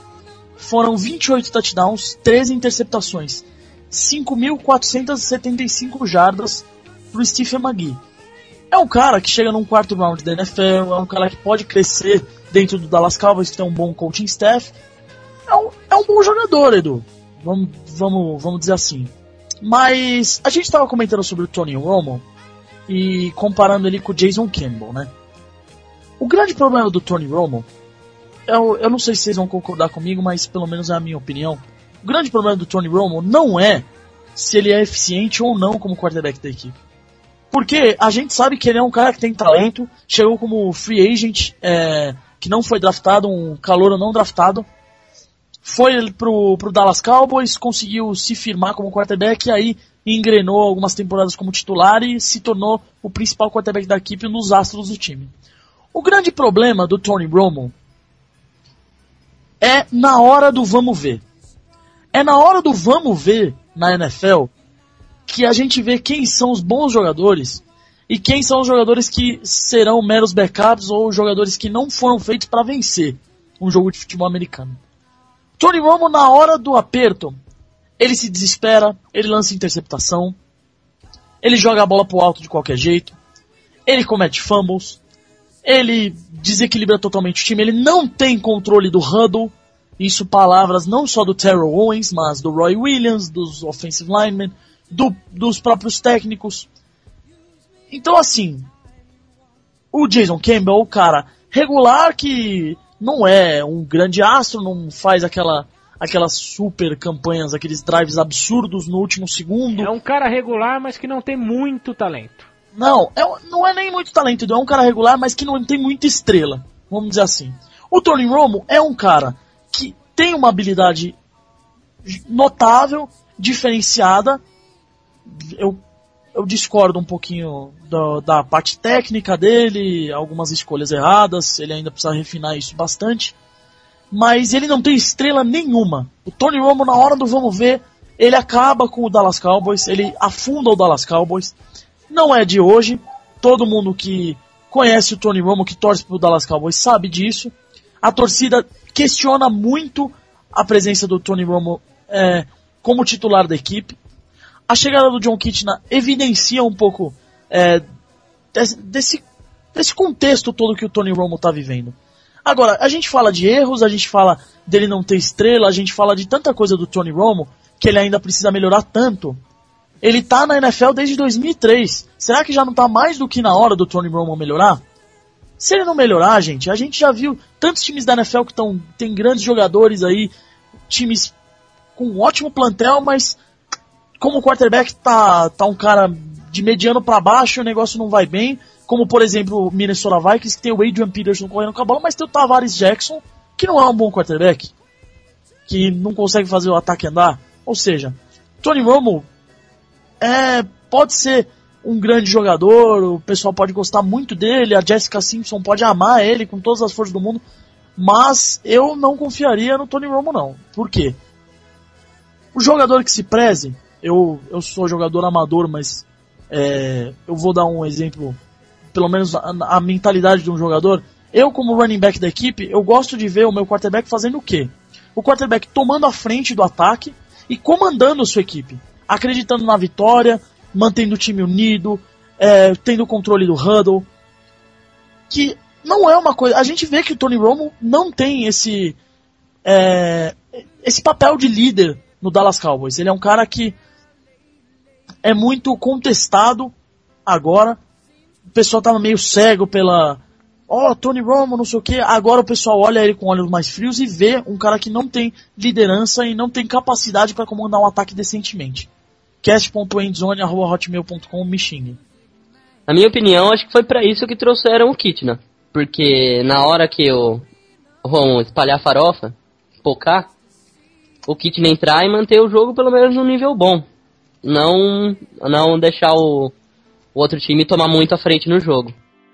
foram vinte e oito touchdowns, treze interceptações, cinco mil quatrocentas e setenta e cinco jardas pro Stephen McGee. É um cara que chega num quarto round da N F L, é um cara que pode crescer dentro do Dallas Cowboys, que tem um bom coaching staff. É um, é um bom jogador, Edu. Vamos, vamos, vamos dizer assim. Mas a gente estava comentando sobre o Tony Romo e comparando ele com o Jason Campbell, né? O grande problema do Tony Romo, eu, eu não sei se vocês vão concordar comigo, mas pelo menos é a minha opinião. O grande problema do Tony Romo não é se ele é eficiente ou não como quarterback da equipe. Porque a gente sabe que ele é um cara que tem talento, chegou como free agent, é, que não foi draftado, um calouro não draftado. Foi pro, pro Dallas Cowboys, conseguiu se firmar como quarterback e aí engrenou algumas temporadas como titular e se tornou o principal quarterback da equipe nos astros do time. O grande problema do Tony Romo é na hora do vamos ver. É na hora do vamos ver na N F L que a gente vê quem são os bons jogadores e quem são os jogadores que serão meros backups ou jogadores que não foram feitos para vencer um jogo de futebol americano. Tony Romo, na hora do aperto, ele se desespera, ele lança interceptação, ele joga a bola pro alto de qualquer jeito, ele comete fumbles, ele desequilibra totalmente o time, ele não tem controle do huddle. Isso palavras não só do Terrell Owens, mas do Roy Williams, dos offensive linemen, do, dos próprios técnicos. Então assim, o Jason Campbell, o cara regular que não é um grande astro, não faz aquela, aquelas super campanhas, aqueles drives absurdos no último segundo. É um cara regular, mas que não tem muito talento. Não, é, não é nem muito talento, é um cara regular, mas que não tem muita estrela, vamos dizer assim. O Tony Romo é um cara que tem uma habilidade notável, diferenciada. Eu, eu discordo um pouquinho da, da parte técnica dele, algumas escolhas erradas, ele ainda precisa refinar isso bastante. Mas ele não tem estrela nenhuma. O Tony Romo, na hora do vamos ver, ele acaba com o Dallas Cowboys, ele afunda o Dallas Cowboys. Não é de hoje, todo mundo que conhece o Tony Romo, que torce pro Dallas Cowboys, sabe disso. A torcida questiona muito a presença do Tony Romo é, como titular da equipe. A chegada do John Kitna evidencia um pouco é, desse, desse, desse contexto todo que o Tony Romo está vivendo. Agora, a gente fala de erros, a gente fala dele não ter estrela, a gente fala de tanta coisa do Tony Romo que ele ainda precisa melhorar tanto. Ele tá na N F L desde dois mil e três. Será que já não tá mais do que na hora do Tony Romo melhorar? Se ele não melhorar, gente, a gente já viu tantos times da N F L que tão, tem grandes jogadores aí, times com um ótimo plantel, mas como o quarterback tá, tá um cara de mediano para baixo, o negócio não vai bem. Como, por exemplo, o Minnesota Vikings, que tem o Adrian Peterson correndo com a bola, mas tem o Tavares Jackson, que não é um bom quarterback, que não consegue fazer o ataque andar. Ou seja, Tony Romo é, pode ser um grande jogador, o pessoal pode gostar muito dele, a Jessica Simpson pode amar ele com todas as forças do mundo, mas eu não confiaria no Tony Romo não. Por quê? O jogador que se preze, eu, eu sou jogador amador, mas é, eu vou dar um exemplo, pelo menos a, a mentalidade de um jogador. Eu, como running back da equipe, eu gosto de ver o meu quarterback fazendo o quê? O quarterback tomando a frente do ataque e comandando a sua equipe, acreditando na vitória, mantendo o time unido, é, tendo o controle do huddle, que não é uma coisa... A gente vê que o Tony Romo não tem esse, é, esse papel de líder no Dallas Cowboys. Ele é um cara que é muito contestado agora. O pessoal tava meio cego pela... Ó, oh, Tony Romo, não sei o que. Agora o pessoal olha ele com olhos mais frios e vê um cara que não tem liderança e não tem capacidade para comandar um ataque decentemente. cast ponto endzone arroba hotmail ponto com, me xingue. Na minha opinião, acho que foi pra isso que trouxeram o Kitna. Porque na hora que o Romo espalhar farofa, focar, o Kitna entrar e manter o jogo pelo menos num nível bom. Não, não deixar o, o outro time tomar muito à frente no jogo.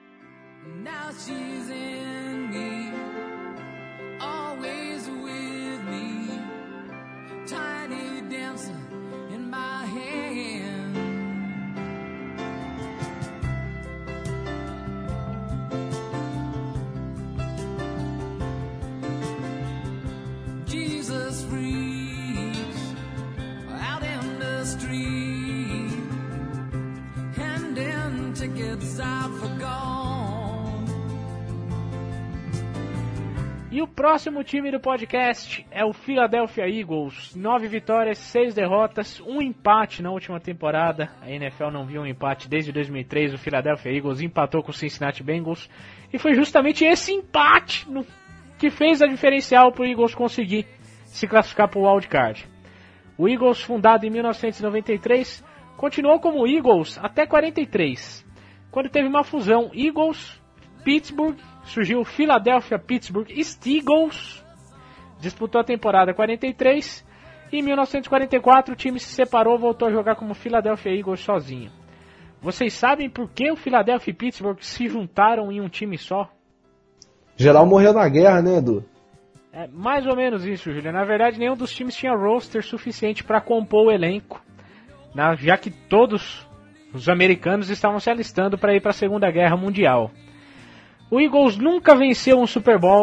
E o próximo time do podcast é o Philadelphia Eagles. Nove vitórias, seis derrotas, um empate na última temporada. A N F L não viu um empate desde dois mil e três. O Philadelphia Eagles empatou com o Cincinnati Bengals. E foi justamente esse empate no, que fez a diferencial para o Eagles conseguir se classificar para o Wild Card. O Eagles, fundado em mil novecentos e noventa e três, continuou como Eagles até quarenta e três. Quando teve uma fusão Eagles-Pittsburgh, surgiu o Philadelphia Pittsburgh Steagles, disputou a temporada quarenta e três e em mil novecentos e quarenta e quatro o time se separou e voltou a jogar como Philadelphia Eagles sozinho. Vocês sabem por que o Philadelphia e Pittsburgh se juntaram em um time só? Geral morreu na guerra, né, Edu? É mais ou menos isso, Júlio. Na verdade, nenhum dos times tinha roster suficiente para compor o elenco, né, já que todos os americanos estavam se alistando para ir para a Segunda Guerra Mundial. O Eagles nunca venceu um Super Bowl,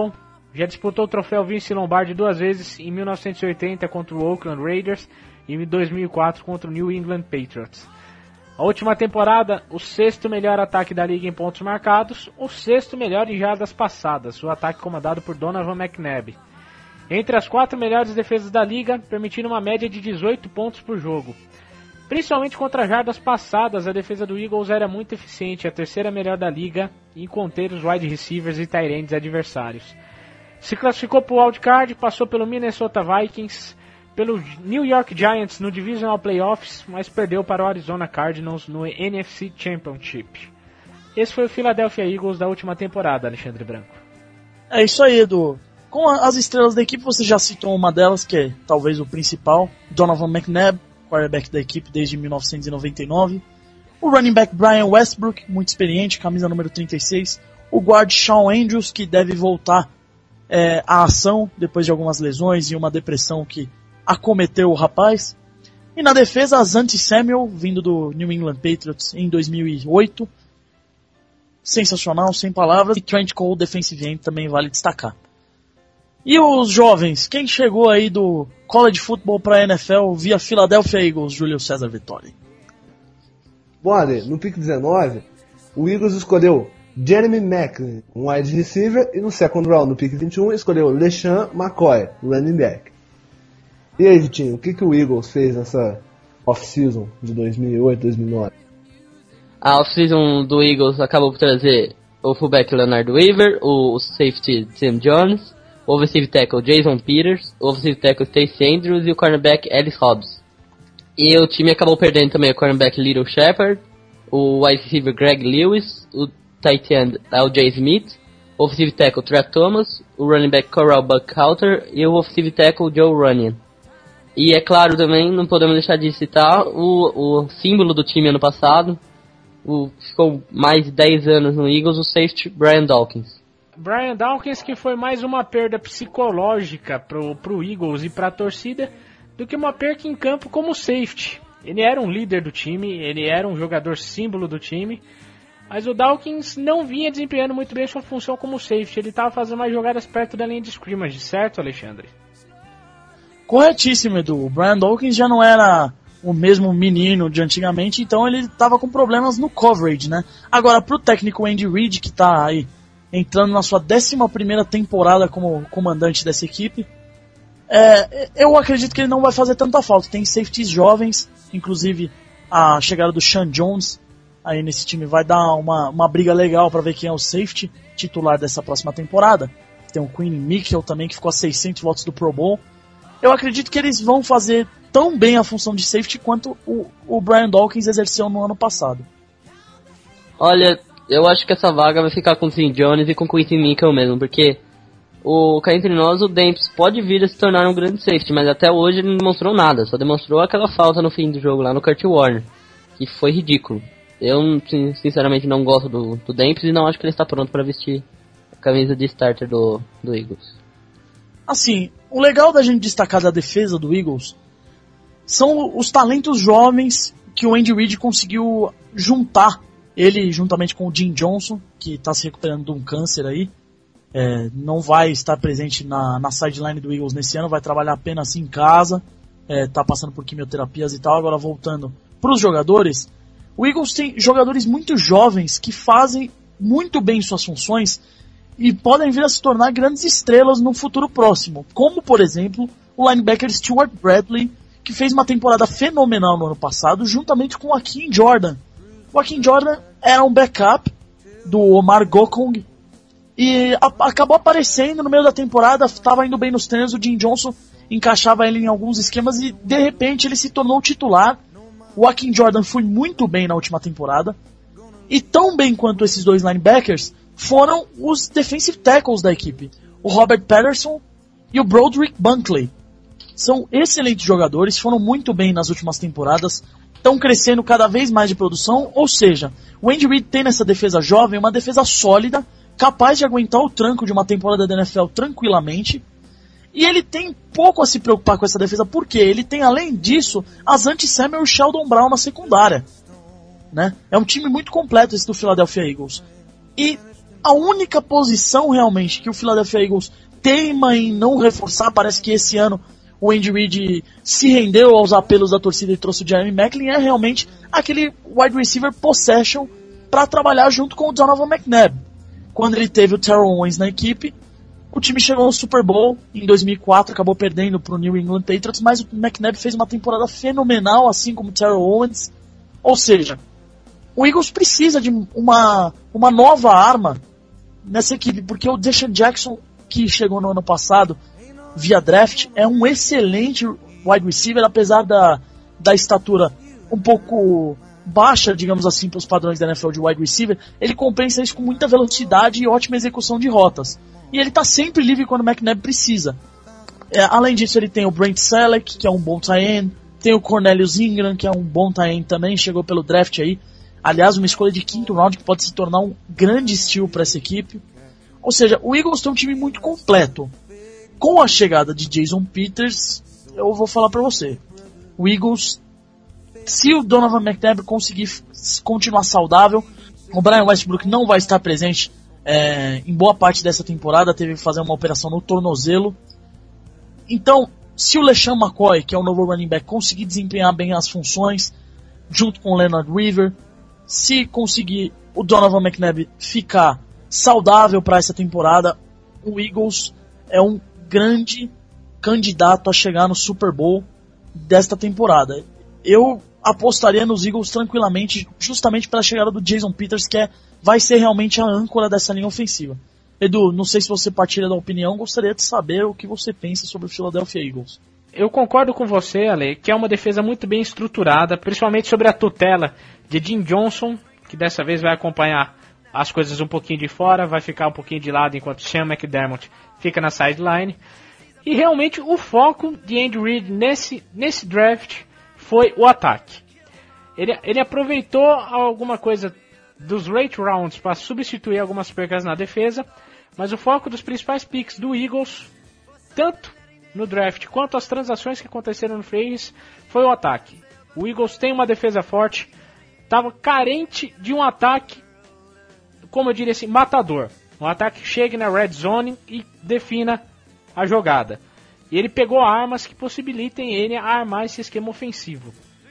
Já disputou o troféu Vince Lombardi duas vezes, em mil novecentos e oitenta contra o Oakland Raiders e em dois mil e quatro contra o New England Patriots. A última temporada, o sexto melhor ataque da liga em pontos marcados, o sexto melhor em jardas passadas, o ataque comandado por Donovan McNabb. Entre as quatro melhores defesas da liga, permitindo uma média de dezoito pontos por jogo. Principalmente contra jardas passadas, a defesa do Eagles era muito eficiente, a terceira melhor da liga em conter os wide receivers e tight ends adversários. Se classificou para o wildcard, passou pelo Minnesota Vikings, pelo New York Giants no Divisional Playoffs, mas perdeu para o Arizona Cardinals no N F C Championship. Esse foi o Philadelphia Eagles da última temporada, Alexandre Branco. É isso aí, Edu. Com as estrelas da equipe, você já citou uma delas, que é talvez o principal, Donovan McNabb, quarterback da equipe desde mil novecentos e noventa e nove. O running back Brian Westbrook, muito experiente, camisa número trinta e seis. O guard Shawn Andrews, que deve voltar é, à ação depois de algumas lesões e uma depressão que acometeu o rapaz. E na defesa, Asante Samuel, vindo do New England Patriots em dois mil e oito. Sensacional, sem palavras. E Trent Cole, defensive end, também vale destacar. E os jovens, quem chegou aí do college football para a N F L via Philadelphia Eagles, Júlio César Vittori? Bom, Ale, no pick dezenove, o Eagles escolheu Jeremy Maclin, um wide receiver, e no second round, no pick vinte e um, escolheu LeSean McCoy, running back. E aí, Vitinho, o que, que o Eagles fez nessa off-season de dois mil e oito, dois mil e nove? A off-season do Eagles acabou por trazer o fullback Leonard Weaver, o safety Tim Jones, o offensive tackle Jason Peters, o offensive tackle Stacey Andrews e o cornerback Ellis Hobbs. E o time acabou perdendo também o cornerback Little Shepard, o wide receiver Greg Lewis, o tight end L J Smith, o offensive tackle Trey Thomas, o running back Corral Buckhalter e o offensive tackle Joe Runyan. E é claro também, não podemos deixar de citar o, o símbolo do time ano passado, o, ficou mais de dez anos no Eagles, o safety Brian Dawkins. Brian Dawkins, que foi mais uma perda psicológica pro, pro Eagles e pra torcida do que uma perca em campo como safety. Ele era um líder do time, ele era um jogador símbolo do time, mas o Dawkins não vinha desempenhando muito bem sua função como safety. Ele estava fazendo mais jogadas perto da linha de scrimmage, certo, Alexandre? Corretíssimo, Edu. O Brian Dawkins já não era o mesmo menino de antigamente, então ele estava com problemas no coverage, né? Agora, pro técnico Andy Reid, que está aí entrando na sua décima primeira temporada como comandante dessa equipe, é, eu acredito que ele não vai fazer tanta falta. Tem safeties jovens, inclusive a chegada do Sean Jones aí nesse time vai dar uma, uma briga legal para ver quem é o safety titular dessa próxima temporada. Tem o Quinn Mikkel também, que ficou a seiscentos votos do Pro Bowl. Eu acredito que eles vão fazer tão bem a função de safety quanto o, o Brian Dawkins exerceu no ano passado. Olha, eu acho que essa vaga vai ficar com o Tim Jones e com o Quinn Mikkel mesmo, porque o cá entre nós, o Demps pode vir a se tornar um grande safety, mas até hoje ele não demonstrou nada, só demonstrou aquela falta no fim do jogo lá no Kurt Warner, que foi ridículo. Eu sinceramente não gosto do, do Demps e não acho que ele está pronto para vestir a camisa de starter do, do Eagles. Assim, o legal da gente destacar da defesa do Eagles são os talentos jovens que o Andy Reid conseguiu juntar. Ele, juntamente com o Jim Johnson, que está se recuperando de um câncer aí, é, não vai estar presente na, na sideline do Eagles nesse ano, vai trabalhar apenas em casa, está é, passando por quimioterapias e tal. Agora voltando para os jogadores, o Eagles tem jogadores muito jovens que fazem muito bem suas funções e podem vir a se tornar grandes estrelas no futuro próximo, como por exemplo o linebacker Stuart Bradley, que fez uma temporada fenomenal no ano passado, juntamente com o Akeem Jordan. O Akeem Jordan era um backup do Omar Gokong e a, acabou aparecendo no meio da temporada, estava indo bem nos treinos, o Jim Johnson encaixava ele em alguns esquemas e de repente ele se tornou titular. O Akeem Jordan foi muito bem na última temporada, e tão bem quanto esses dois linebackers foram os defensive tackles da equipe, o Robert Patterson e o Broderick Bunkley. São excelentes jogadores, foram muito bem nas últimas temporadas, estão crescendo cada vez mais de produção, ou seja, o Andy Reid tem nessa defesa jovem uma defesa sólida, capaz de aguentar o tranco de uma temporada da N F L tranquilamente, e ele tem pouco a se preocupar com essa defesa, porque ele tem, além disso, Asante Samuel e Sheldon Brown na secundária. Né? É um time muito completo esse do Philadelphia Eagles. E a única posição realmente que o Philadelphia Eagles teima em não reforçar. Parece que esse ano o Andy Reid se rendeu aos apelos da torcida e trouxe o Jeremy Maclin. É realmente aquele wide receiver possession para trabalhar junto com o Donovan McNabb. Quando ele teve o Terrell Owens na equipe, o time chegou no Super Bowl em dois mil e quatro, acabou perdendo para o New England Patriots, mas o McNabb fez uma temporada fenomenal, assim como o Terrell Owens. Ou seja, o Eagles precisa de uma, uma nova arma nessa equipe, porque o Deshaun Jackson, que chegou no ano passado via draft, é um excelente wide receiver, apesar da, da estatura um pouco baixa, digamos assim, para os padrões da N F L de wide receiver. Ele compensa isso com muita velocidade e ótima execução de rotas. E ele está sempre livre quando o McNabb precisa. É, além disso, ele tem o Brent Selleck, que é um bom tight end. Tem o Cornelius Ingram, que é um bom tight end também, chegou pelo draft aí. Aliás, uma escolha de quinto round que pode se tornar um grande steal para essa equipe. Ou seja, o Eagles tem um time muito completo. Com a chegada de Jason Peters, eu vou falar para você. O Eagles, se o Donovan McNabb conseguir continuar saudável, o Brian Westbrook não vai estar presente é, em boa parte dessa temporada, teve que fazer uma operação no tornozelo. Então, se o LeSean McCoy, que é o novo running back, conseguir desempenhar bem as funções, junto com o Leonard Weaver, se conseguir o Donovan McNabb ficar saudável para essa temporada, o Eagles é um grande candidato a chegar no Super Bowl desta temporada. Eu apostaria nos Eagles tranquilamente, justamente pela chegada do Jason Peters, que é, vai ser realmente a âncora dessa linha ofensiva. Edu, não sei se você partilha da opinião, gostaria de saber o que você pensa sobre o Philadelphia Eagles. Eu concordo com você, Ale, que é uma defesa muito bem estruturada, principalmente sobre a tutela de Jim Johnson, que dessa vez vai acompanhar as coisas um pouquinho de fora, vai ficar um pouquinho de lado enquanto Sean McDermott fica na sideline. E realmente o foco de Andy Reid nesse, nesse draft foi o ataque. Ele, ele aproveitou alguma coisa dos late rounds para substituir algumas percas na defesa, mas o foco dos principais picks do Eagles, tanto no draft quanto as transações que aconteceram no free agency, foi o ataque. O Eagles tem uma defesa forte, estava carente de um ataque, como eu diria assim, matador. Um ataque que chegue na red zone e defina a jogada. E ele pegou armas que possibilitem ele a armar esse esquema ofensivo.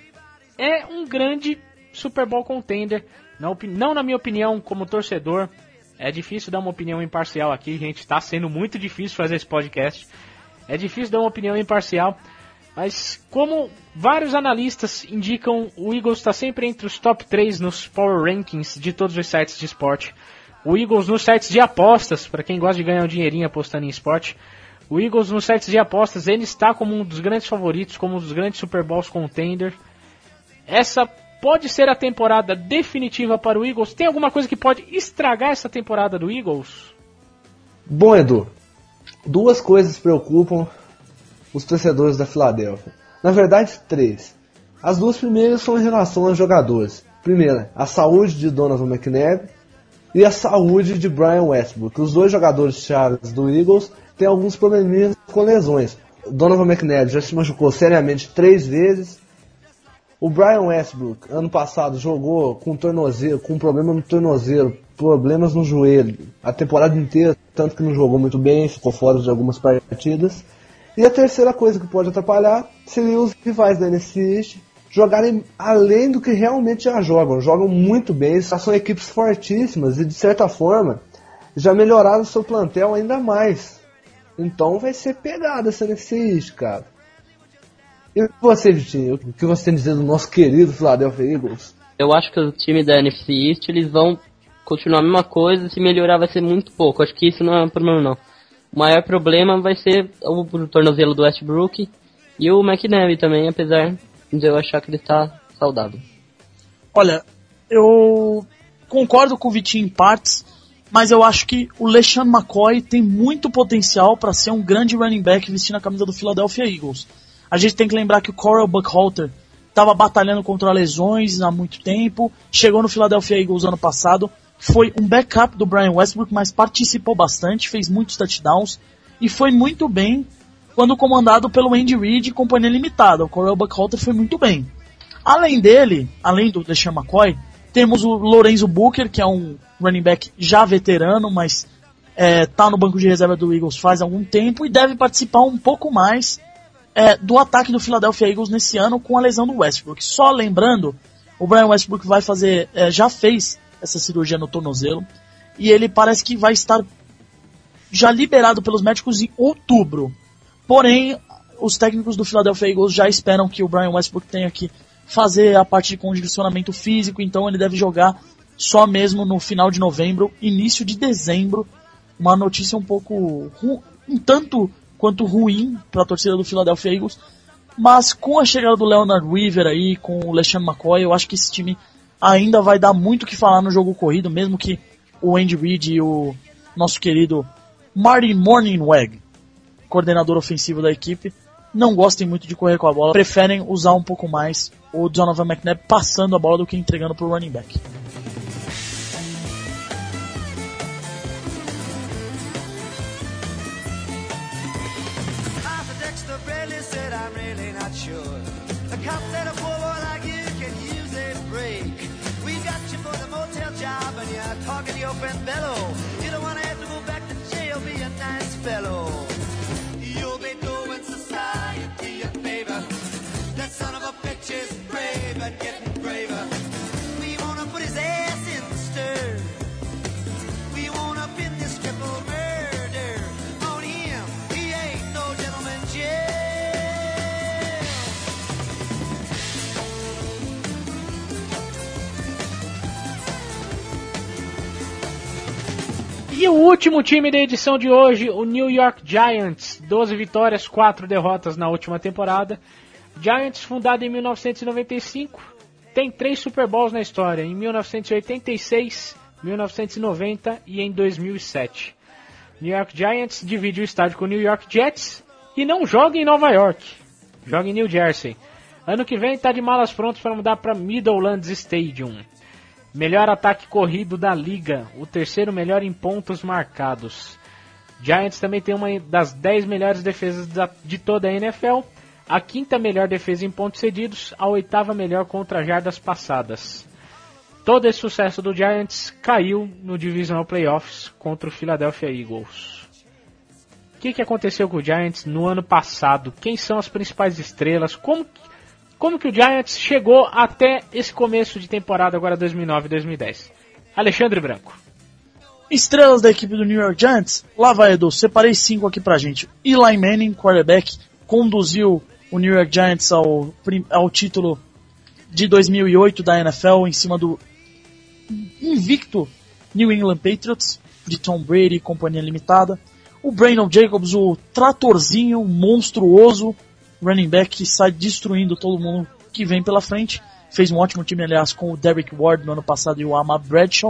É um grande Super Bowl contender. Não, não na minha opinião, como torcedor. É difícil dar uma opinião imparcial aqui, gente. Está sendo muito difícil fazer esse podcast. É difícil dar uma opinião imparcial. Mas como vários analistas indicam, o Eagles está sempre entre os top três nos Power Rankings de todos os sites de esporte. O Eagles nos sites de apostas, para quem gosta de ganhar um dinheirinho apostando em esporte. O Eagles nos sites de apostas, ele está como um dos grandes favoritos, como um dos grandes Super Bowls contender. Essa pode ser a temporada definitiva para o Eagles. Tem alguma coisa que pode estragar essa temporada do Eagles? Bom, Edu, duas coisas preocupam os torcedores da Filadélfia. Na verdade, três. As duas primeiras são em relação aos jogadores. Primeira, a saúde de Donovan McNabb e a saúde de Brian Westbrook. Os dois jogadores chaves do Eagles têm alguns probleminhas com lesões. Donovan McNabb já se machucou seriamente três vezes. O Brian Westbrook, ano passado, jogou com tornozelo, com problema no tornozelo, problemas no joelho, a temporada inteira, tanto que não jogou muito bem, ficou fora de algumas partidas. E a terceira coisa que pode atrapalhar seria os rivais da N F C East jogarem além do que realmente já jogam. Jogam muito bem, são equipes fortíssimas e, de certa forma, já melhoraram o seu plantel ainda mais. Então vai ser pegada essa N F C East, cara. E você, Vitinho, o que você tem a dizer do nosso querido Philadelphia Eagles? Eu acho que o time da N F C East, eles vão continuar a mesma coisa, se melhorar vai ser muito pouco. Acho que isso não é um problema, não. O maior problema vai ser o, o tornozelo do Westbrook e o McNabb também, apesar de eu achar que ele está saudável. Olha, eu concordo com o Vitinho em partes, mas eu acho que o LeSean McCoy tem muito potencial para ser um grande running back vestindo a camisa do Philadelphia Eagles. A gente tem que lembrar que o Corey Buckhalter estava batalhando contra lesões há muito tempo, chegou no Philadelphia Eagles ano passado, foi um backup do Brian Westbrook, mas participou bastante, fez muitos touchdowns e foi muito bem quando comandado pelo Andy Reid e companhia limitada. O Corey Buckhalter foi muito bem. Além dele, além do LeSean McCoy, temos o Lorenzo Booker, que é um running back já veterano, mas é, tá no banco de reserva do Eagles faz algum tempo e deve participar um pouco mais é, do ataque do Philadelphia Eagles nesse ano com a lesão do Westbrook. Só lembrando, o Brian Westbrook vai fazer, é, já fez essa cirurgia no tornozelo e ele parece que vai estar já liberado pelos médicos em outubro. Porém, os técnicos do Philadelphia Eagles já esperam que o Brian Westbrook tenha que fazer a parte de condicionamento físico, então ele deve jogar só mesmo no final de novembro, início de dezembro. Uma notícia um pouco, ru- um tanto quanto ruim para a torcida do Philadelphia Eagles, mas com a chegada do Leonard Weaver aí, com o LeSean McCoy, eu acho que esse time ainda vai dar muito o que falar no jogo corrido, mesmo que o Andy Reid e o nosso querido Marty Mornhinweg, coordenador ofensivo da equipe, não gostem muito de correr com a bola, preferem usar um pouco mais o Donovan McNabb passando a bola do que entregando para o running back. E o último time da edição de hoje, o New York Giants, doze vitórias, quatro derrotas na última temporada. Giants, fundado em mil novecentos e noventa e cinco, tem três Super Bowls na história, em mil novecentos e oitenta e seis, mil novecentos e noventa e em dois mil e sete. New York Giants divide o estádio com o New York Jets e não joga em Nova York, joga em New Jersey. Ano que vem está de malas prontas para mudar para Meadowlands Stadium. Melhor ataque corrido da liga, o terceiro melhor em pontos marcados. Giants também tem uma das dez melhores defesas de toda a N F L, a quinta melhor defesa em pontos cedidos, a oitava melhor contra jardas passadas. Todo esse sucesso do Giants caiu no Divisional Playoffs contra o Philadelphia Eagles. O que, que aconteceu com o Giants no ano passado? Quem são as principais estrelas? Como Como que o Giants chegou até esse começo de temporada agora dois mil e nove e dois mil e dez? Alexandre Branco. Estrelas da equipe do New York Giants? Lá vai, Edu, separei cinco aqui pra gente. Eli Manning, quarterback, conduziu o New York Giants ao, ao título de dois mil e oito da N F L em cima do invicto New England Patriots, de Tom Brady e companhia limitada. O Brandon Jacobs, o tratorzinho monstruoso, running back que sai destruindo todo mundo que vem pela frente. Fez um ótimo time, aliás, com o Derrick Ward no ano passado e o Ahmad Bradshaw.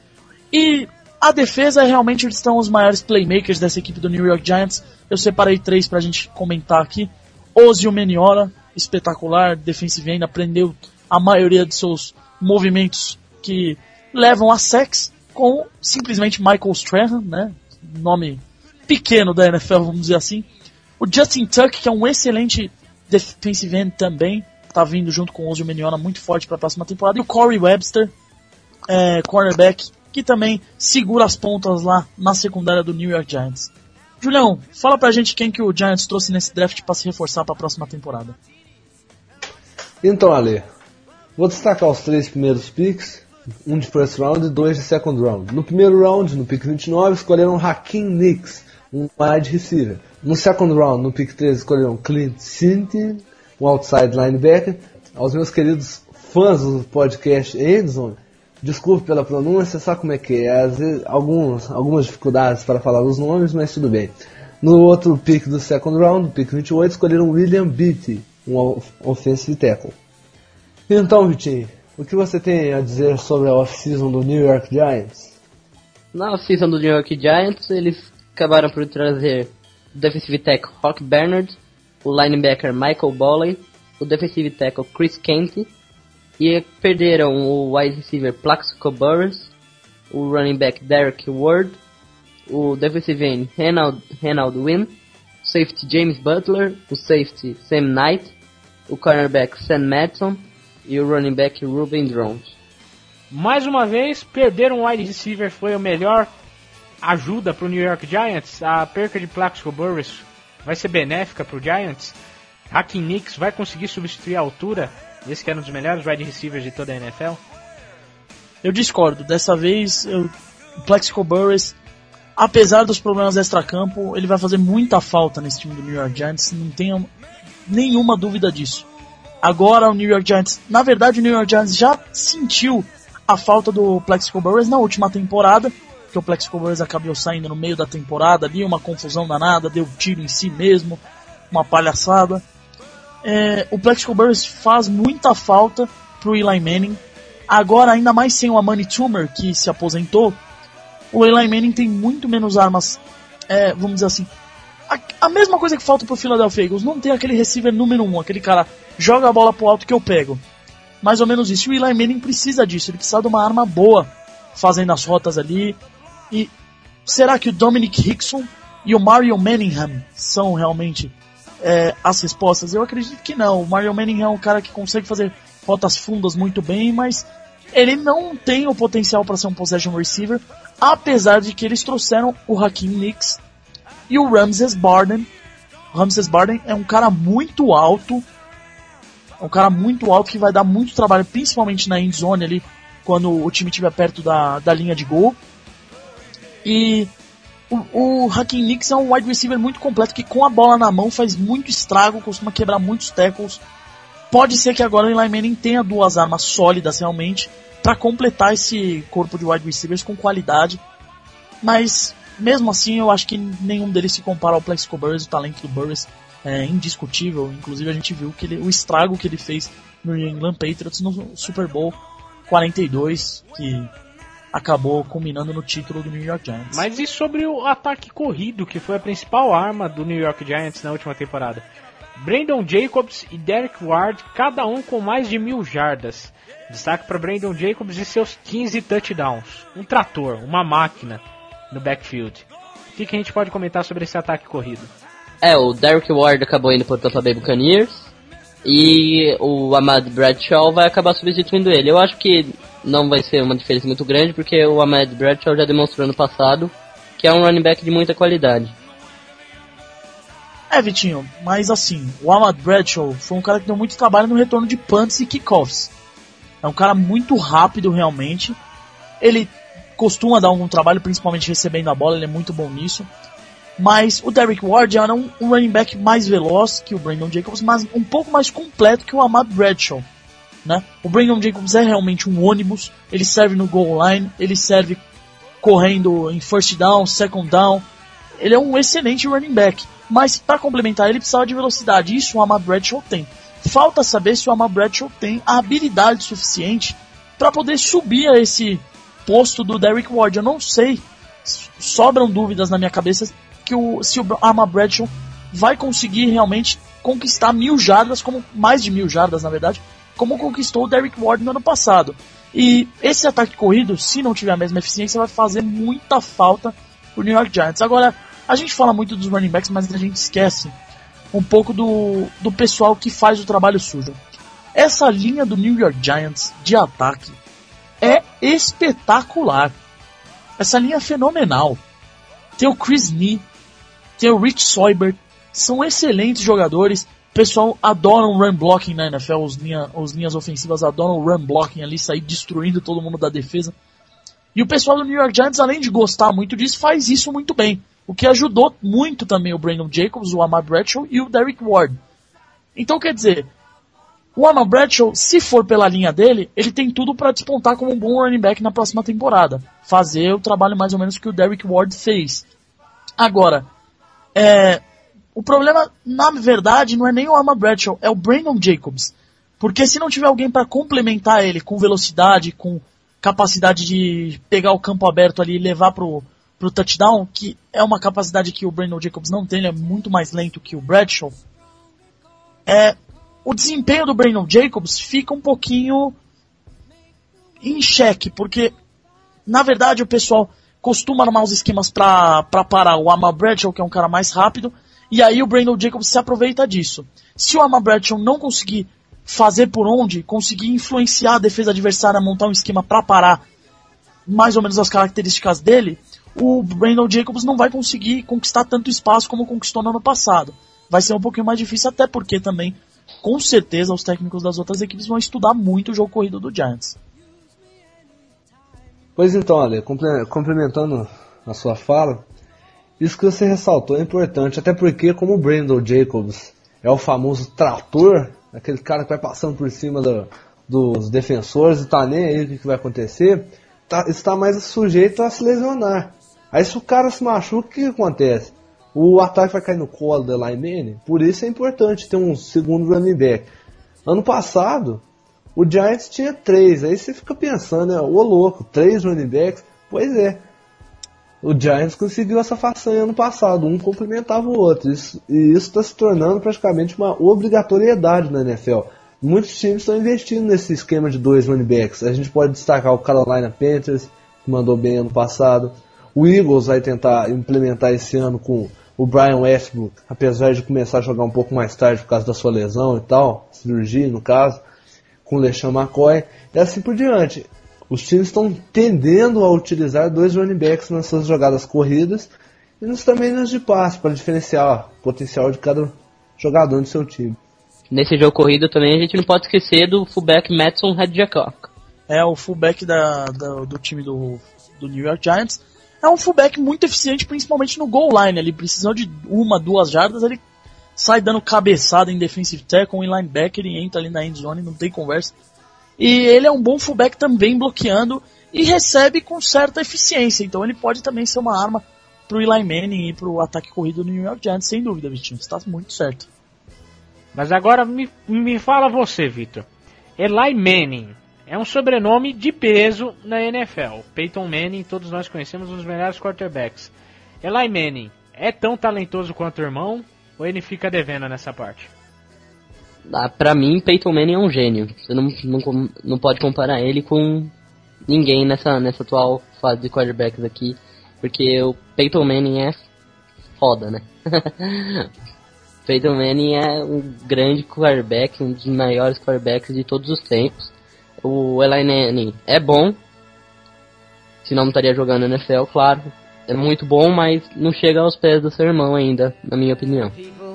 E a defesa, realmente, eles estão os maiores playmakers dessa equipe do New York Giants. Eu separei três pra gente comentar aqui. Ozzie Meniola, espetacular, defensive end, aprendeu a maioria de seus movimentos que levam a sacks com simplesmente Michael Strahan, né? Nome pequeno da N F L, vamos dizer assim. O Justin Tuck, que é um excelente defensive end também, tá vindo junto com o Ozzie Meniola muito forte para a próxima temporada. E o Corey Webster, é, cornerback, que também segura as pontas lá na secundária do New York Giants. Julião, fala pra gente quem que o Giants trouxe nesse draft para se reforçar para a próxima temporada. Então, Ale, vou destacar os três primeiros picks, um de first round e dois de second round. No primeiro round, no pick vinte e nove, escolheram Hakeem Nicks, um wide receiver. No second round, no pick treze, escolheram Clint Sintin, um outside linebacker. Aos meus queridos fãs do podcast Endzone, desculpe pela pronúncia, sabe como é que é? Às vezes, alguns, algumas dificuldades para falar os nomes, mas tudo bem. No outro pick do second round, no pick vinte e oito, escolheram William Beatty, um offensive tackle. Então, Vitinho, o que você tem a dizer sobre a off-season do New York Giants? Na off-season do New York Giants, eles acabaram por trazer o defensive tackle Hawk Bernard, o linebacker Michael Boley, o defensive tackle Chris Kent, e perderam o wide receiver Plaxico Burress, o running back Derrick Ward, o defensive end Renald, Renald Wynn, o safety James Butler, o safety Sam Knight, o cornerback Sam Madison e o running back Ruben Drones. Mais uma vez, perder um wide receiver foi o melhor ajuda pro New York Giants? A perca de Plaxico Burress vai ser benéfica pro Giants? Hakeem Nicks vai conseguir substituir a altura? Esse que era um dos melhores wide receivers de toda a N F L? Eu discordo. Dessa vez, eu, o Plaxico Burress, apesar dos problemas extra-campo, ele vai fazer muita falta nesse time do New York Giants. Não tenha nenhuma dúvida disso. Agora o New York Giants... Na verdade, o New York Giants já sentiu a falta do Plaxico Burress na última temporada, que o Plaxico Burress acabou saindo no meio da temporada ali, uma confusão danada, deu tiro em si mesmo, uma palhaçada. É, o Plaxico Burress faz muita falta pro Eli Manning. Agora, ainda mais sem o Amani Toomer, que se aposentou, o Eli Manning tem muito menos armas, é, vamos dizer assim, a, a mesma coisa que falta pro Philadelphia Eagles, não tem aquele receiver número um, aquele cara joga a bola pro alto que eu pego. Mais ou menos isso. E o Eli Manning precisa disso, ele precisa de uma arma boa fazendo as rotas ali. E será que o Dominic Hickson e o Mario Manningham são realmente é, as respostas? Eu acredito que não. O Mario Manningham é um cara que consegue fazer rotas fundas muito bem, mas ele não tem o potencial para ser um possession receiver, apesar de que eles trouxeram o Hakeem Nicks e o Ramses Barden. O Ramses Barden é um cara muito alto, é um cara muito alto que vai dar muito trabalho, principalmente na end zone ali, quando o time estiver perto da, da linha de gol. E o, o Hakeem Nicks é um wide receiver muito completo, que com a bola na mão faz muito estrago, costuma quebrar muitos tackles. Pode ser que agora o Eli Manning tenha duas armas sólidas realmente para completar esse corpo de wide receivers com qualidade, mas mesmo assim eu acho que nenhum deles se compara ao Plaxico Burress. O talento do Burress é indiscutível, inclusive a gente viu que ele, o estrago que ele fez no New England Patriots no Super Bowl quarenta e dois, que acabou culminando no título do New York Giants. Mas e sobre o ataque corrido, que foi a principal arma do New York Giants na última temporada? Brandon Jacobs e Derek Ward, cada um com mais de mil jardas. Destaque para Brandon Jacobs e seus quinze touchdowns. Um trator, uma máquina no backfield. O que, que a gente pode comentar sobre esse ataque corrido? É, o Derek Ward acabou indo pro Tampa Bay Buccaneers e o Ahmad Bradshaw vai acabar substituindo ele. Eu acho que não vai ser uma diferença muito grande, porque o Ahmad Bradshaw já demonstrou no passado que é um running back de muita qualidade. É, Vitinho, mas assim, o Ahmad Bradshaw foi um cara que deu muito trabalho no retorno de punts e kickoffs. É um cara muito rápido realmente. Ele costuma dar algum trabalho, principalmente recebendo a bola, ele é muito bom nisso. Mas o Derek Ward era um, um running back mais veloz que o Brandon Jacobs, mas um pouco mais completo que o Ahmad Bradshaw, né? O Brandon Jacobs é realmente um ônibus, ele serve no goal line, ele serve correndo em first down, second down. Ele é um excelente running back. Mas para complementar ele precisava de velocidade. Isso o Ahmad Bradshaw tem. Falta saber se o Ahmad Bradshaw tem a habilidade suficiente para poder subir a esse posto do Derek Ward. Eu não sei, sobram dúvidas na minha cabeça que o, se o Ahmad Bradshaw vai conseguir realmente conquistar mil jardas, como mais de mil jardas na verdade, como conquistou o Derek Ward no ano passado. E esse ataque corrido, se não tiver a mesma eficiência, vai fazer muita falta pro New York Giants. Agora, a gente fala muito dos running backs, mas a gente esquece um pouco do, do pessoal que faz o trabalho sujo. Essa linha do New York Giants de ataque é espetacular. Essa linha é fenomenal. Tem o Chris Nee, tem o Rich Seubert, são excelentes jogadores. O pessoal adora um run blocking na N F L, os, linha, os linhas ofensivas adoram o run blocking ali, sair destruindo todo mundo da defesa. E o pessoal do New York Giants, além de gostar muito disso, faz isso muito bem. O que ajudou muito também o Brandon Jacobs, o Ahmad Bradshaw e o Derek Ward. Então, quer dizer, o Ahmad Bradshaw, se for pela linha dele, ele tem tudo para despontar como um bom running back na próxima temporada. Fazer o trabalho mais ou menos que o Derek Ward fez. Agora, é, o problema, na verdade, não é nem o Ahmad Bradshaw, é o Brandon Jacobs. Porque se não tiver alguém para complementar ele com velocidade, com capacidade de pegar o campo aberto ali e levar pro... pro touchdown, que é uma capacidade que o Brandon Jacobs não tem, ele é muito mais lento que o Bradshaw, é, o desempenho do Brandon Jacobs fica um pouquinho em xeque, porque na verdade o pessoal costuma armar os esquemas para parar o Ahmad Bradshaw, que é um cara mais rápido, e aí o Brandon Jacobs se aproveita disso. Se o Ahmad Bradshaw não conseguir fazer por onde, conseguir influenciar a defesa adversária a montar um esquema para parar mais ou menos as características dele, o Brandon Jacobs não vai conseguir conquistar tanto espaço como conquistou no ano passado. Vai ser um pouquinho mais difícil, até porque também, com certeza, os técnicos das outras equipes vão estudar muito o jogo corrido do Giants. Pois então, Ale, complementando a sua fala, isso que você ressaltou é importante, até porque como o Brandon Jacobs é o famoso trator, aquele cara que vai passando por cima do, dos defensores e tá nem aí o que, que vai acontecer, tá, está mais sujeito a se lesionar. Aí se o cara se machuca, o que, que acontece? O ataque vai cair no colo da lineman, por isso é importante ter um segundo running back. Ano passado, o Giants tinha três, aí você fica pensando, né, ô louco, três running backs? Pois é, o Giants conseguiu essa façanha ano passado, um complementava o outro, isso, e isso está se tornando praticamente uma obrigatoriedade na N F L. Muitos times estão investindo nesse esquema de dois running backs. A gente pode destacar o Carolina Panthers, que mandou bem ano passado. O Eagles vai tentar implementar esse ano com o Brian Westbrook, apesar de começar a jogar um pouco mais tarde por causa da sua lesão e tal, cirurgia no caso, com o LeSean McCoy, e assim por diante. Os times estão tendendo a utilizar dois running backs nas suas jogadas corridas e nos também nas de passe, para diferenciar o potencial de cada jogador do seu time. Nesse jogo corrido também a gente não pode esquecer do fullback Madison Hedgecock. É o fullback da, da, do time do, do New York Giants. É um fullback muito eficiente, principalmente no goal line. Ele precisou de uma, duas jardas, ele sai dando cabeçada em defensive tackle, em linebacker, e entra ali na end zone, não tem conversa. E ele é um bom fullback também bloqueando e recebe com certa eficiência. Então ele pode também ser uma arma pro Eli Manning e pro ataque corrido do New York Giants, sem dúvida, Vitinho. Está muito certo. Mas agora me, me fala você, Vitor. Eli Manning é um sobrenome de peso na N F L. Peyton Manning, todos nós conhecemos, um dos melhores quarterbacks. Eli Manning é tão talentoso quanto o irmão ou ele fica devendo nessa parte? Ah, pra mim, Peyton Manning é um gênio. Você não, não, não pode comparar ele com ninguém nessa, nessa atual fase de quarterbacks aqui, porque o Peyton Manning é foda, né? Peyton Manning é um grande quarterback, um dos maiores quarterbacks de todos os tempos. O Eli Manning é bom, senão não estaria jogando na N F L, claro. É muito bom, mas não chega aos pés do seu irmão ainda, na minha opinião.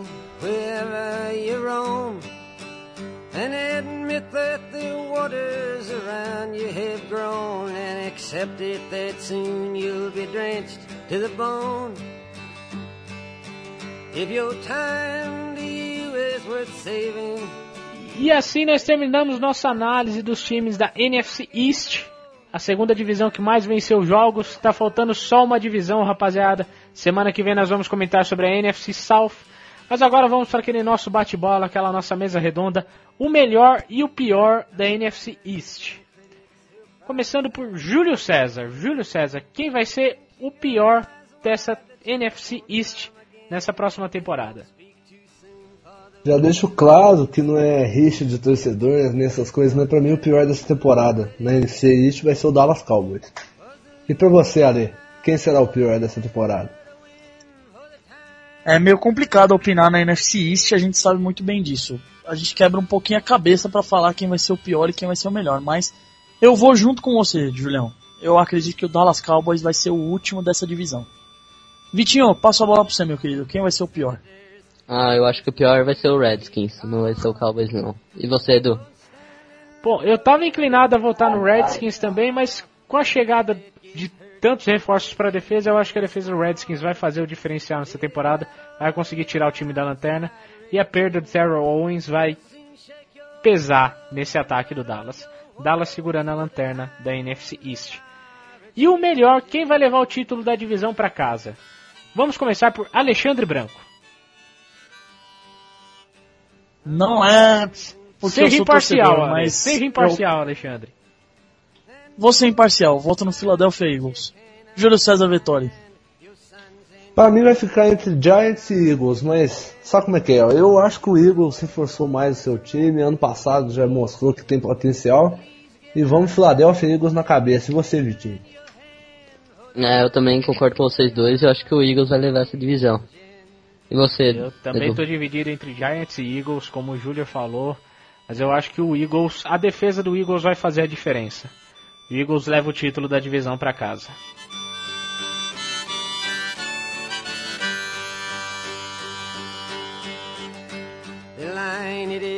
E assim nós terminamos nossa análise dos times da N F C East, a segunda divisão que mais venceu jogos. Está faltando só uma divisão, rapaziada. Semana que vem nós vamos comentar sobre a N F C South. Mas agora vamos para aquele nosso bate-bola, aquela nossa mesa redonda, o melhor e o pior da N F C East. Começando por Júlio César. Júlio César, quem vai ser o pior dessa N F C East nessa próxima temporada? Já deixo claro que não é rixa de torcedores nessas coisas, mas pra mim o pior dessa temporada na N F C East vai ser o Dallas Cowboys. E pra você, Ale, quem será o pior dessa temporada? É meio complicado opinar na N F C East, a gente sabe muito bem disso. A gente quebra um pouquinho a cabeça pra falar quem vai ser o pior e quem vai ser o melhor, mas eu vou junto com você, Julião. Eu acredito que o Dallas Cowboys vai ser o último dessa divisão. Vitinho, passo a bola pra você, meu querido. Quem vai ser o pior? Ah, eu acho que o pior vai ser o Redskins, não vai ser o Cowboys não. E você, Edu? Bom, eu tava inclinado a votar no Redskins também, mas com a chegada de tantos reforços para a defesa, eu acho que a defesa do Redskins vai fazer o diferencial nessa temporada, vai conseguir tirar o time da lanterna, e a perda do Terrell Owens vai pesar nesse ataque do Dallas. Dallas segurando a lanterna da N F C East. E o melhor, quem vai levar o título da divisão para casa? Vamos começar por Alexandre Branco. Não é porque seja eu sou imparcial, torcedor, mas seja imparcial, eu... Alexandre. Vou ser imparcial, voto no Philadelphia Eagles. Júlio César Vettori. Pra mim vai ficar entre Giants e Eagles, mas sabe como é que é? Eu acho que o Eagles reforçou mais o seu time, ano passado já mostrou que tem potencial, e vamos Philadelphia Eagles na cabeça. E você, Vitinho? É, eu também concordo com vocês dois, eu acho que o Eagles vai levar essa divisão. E você? Eu também estou dividido entre Giants e Eagles, como o Júlio falou, mas eu acho que o Eagles, a defesa do Eagles vai fazer a diferença. O Eagles leva o título da divisão para casa.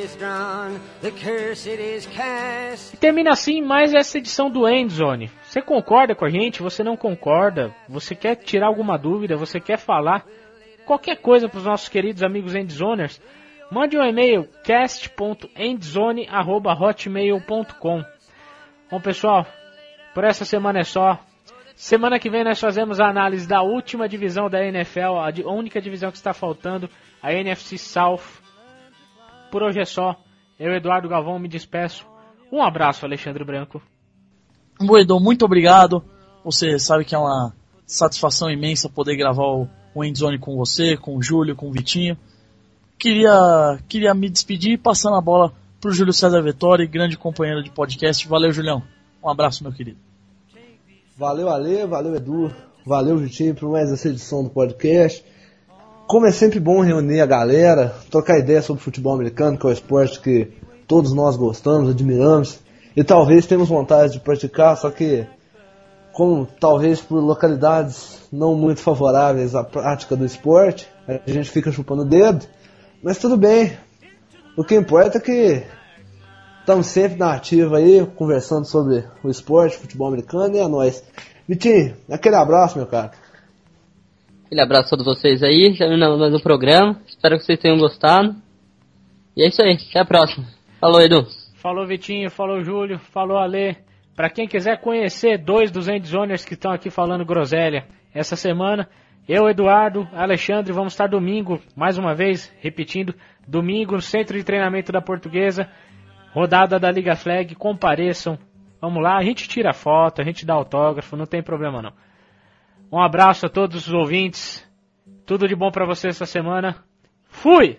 E termina assim mais essa edição do Endzone. Você concorda com a gente? Você não concorda? Você quer tirar alguma dúvida? Você quer falar qualquer coisa para os nossos queridos amigos Endzoners? Mande um e-mail cast ponto endzone arroba hotmail ponto com. Bom, pessoal, por essa semana é só. Semana que vem nós fazemos a análise da última divisão da N F L, a única divisão que está faltando, a N F C South. Por hoje é só. Eu, Eduardo Galvão, me despeço. Um abraço, Alexandre Branco. Moedor, muito obrigado. Você sabe que é uma satisfação imensa poder gravar o, o Endzone com você, com o Júlio, com o Vitinho. Queria, queria me despedir passando a bola pro Júlio César Vettori, grande companheiro de podcast. Valeu, Julião. Um abraço, meu querido. Valeu, Ale, valeu, Edu, valeu, Vitinho, por mais essa edição do podcast. Como é sempre bom reunir a galera, trocar ideia sobre futebol americano, que é o esporte que todos nós gostamos, admiramos, e talvez temos vontade de praticar, só que, como talvez por localidades não muito favoráveis à prática do esporte, a gente fica chupando o dedo, mas tudo bem. O que importa é que estamos sempre na ativa aí, conversando sobre o esporte, futebol americano, e é nóis. Vitinho, aquele abraço, meu cara. Aquele abraço a todos vocês aí, terminamos mais um programa. Espero que vocês tenham gostado. E é isso aí, até a próxima. Falou, Edu. Falou, Vitinho, falou, Júlio, falou, Ale. Pra quem quiser conhecer dois dos Endzoners que estão aqui falando groselha essa semana, eu, Eduardo, Alexandre, vamos estar domingo, mais uma vez, repetindo, domingo no Centro de Treinamento da Portuguesa, rodada da Liga Flag, compareçam, vamos lá, a gente tira foto, a gente dá autógrafo, não tem problema não. Um abraço a todos os ouvintes, tudo de bom pra vocês essa semana, fui!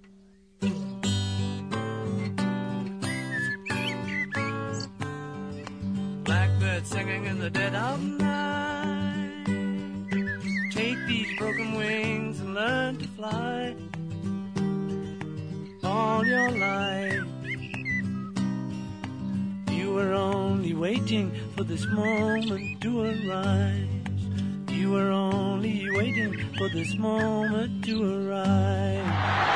Blackbird singing in the dead of night. Take these broken wings and learn to fly all your life. You were only waiting for this moment to arise. You were only waiting for this moment to arise.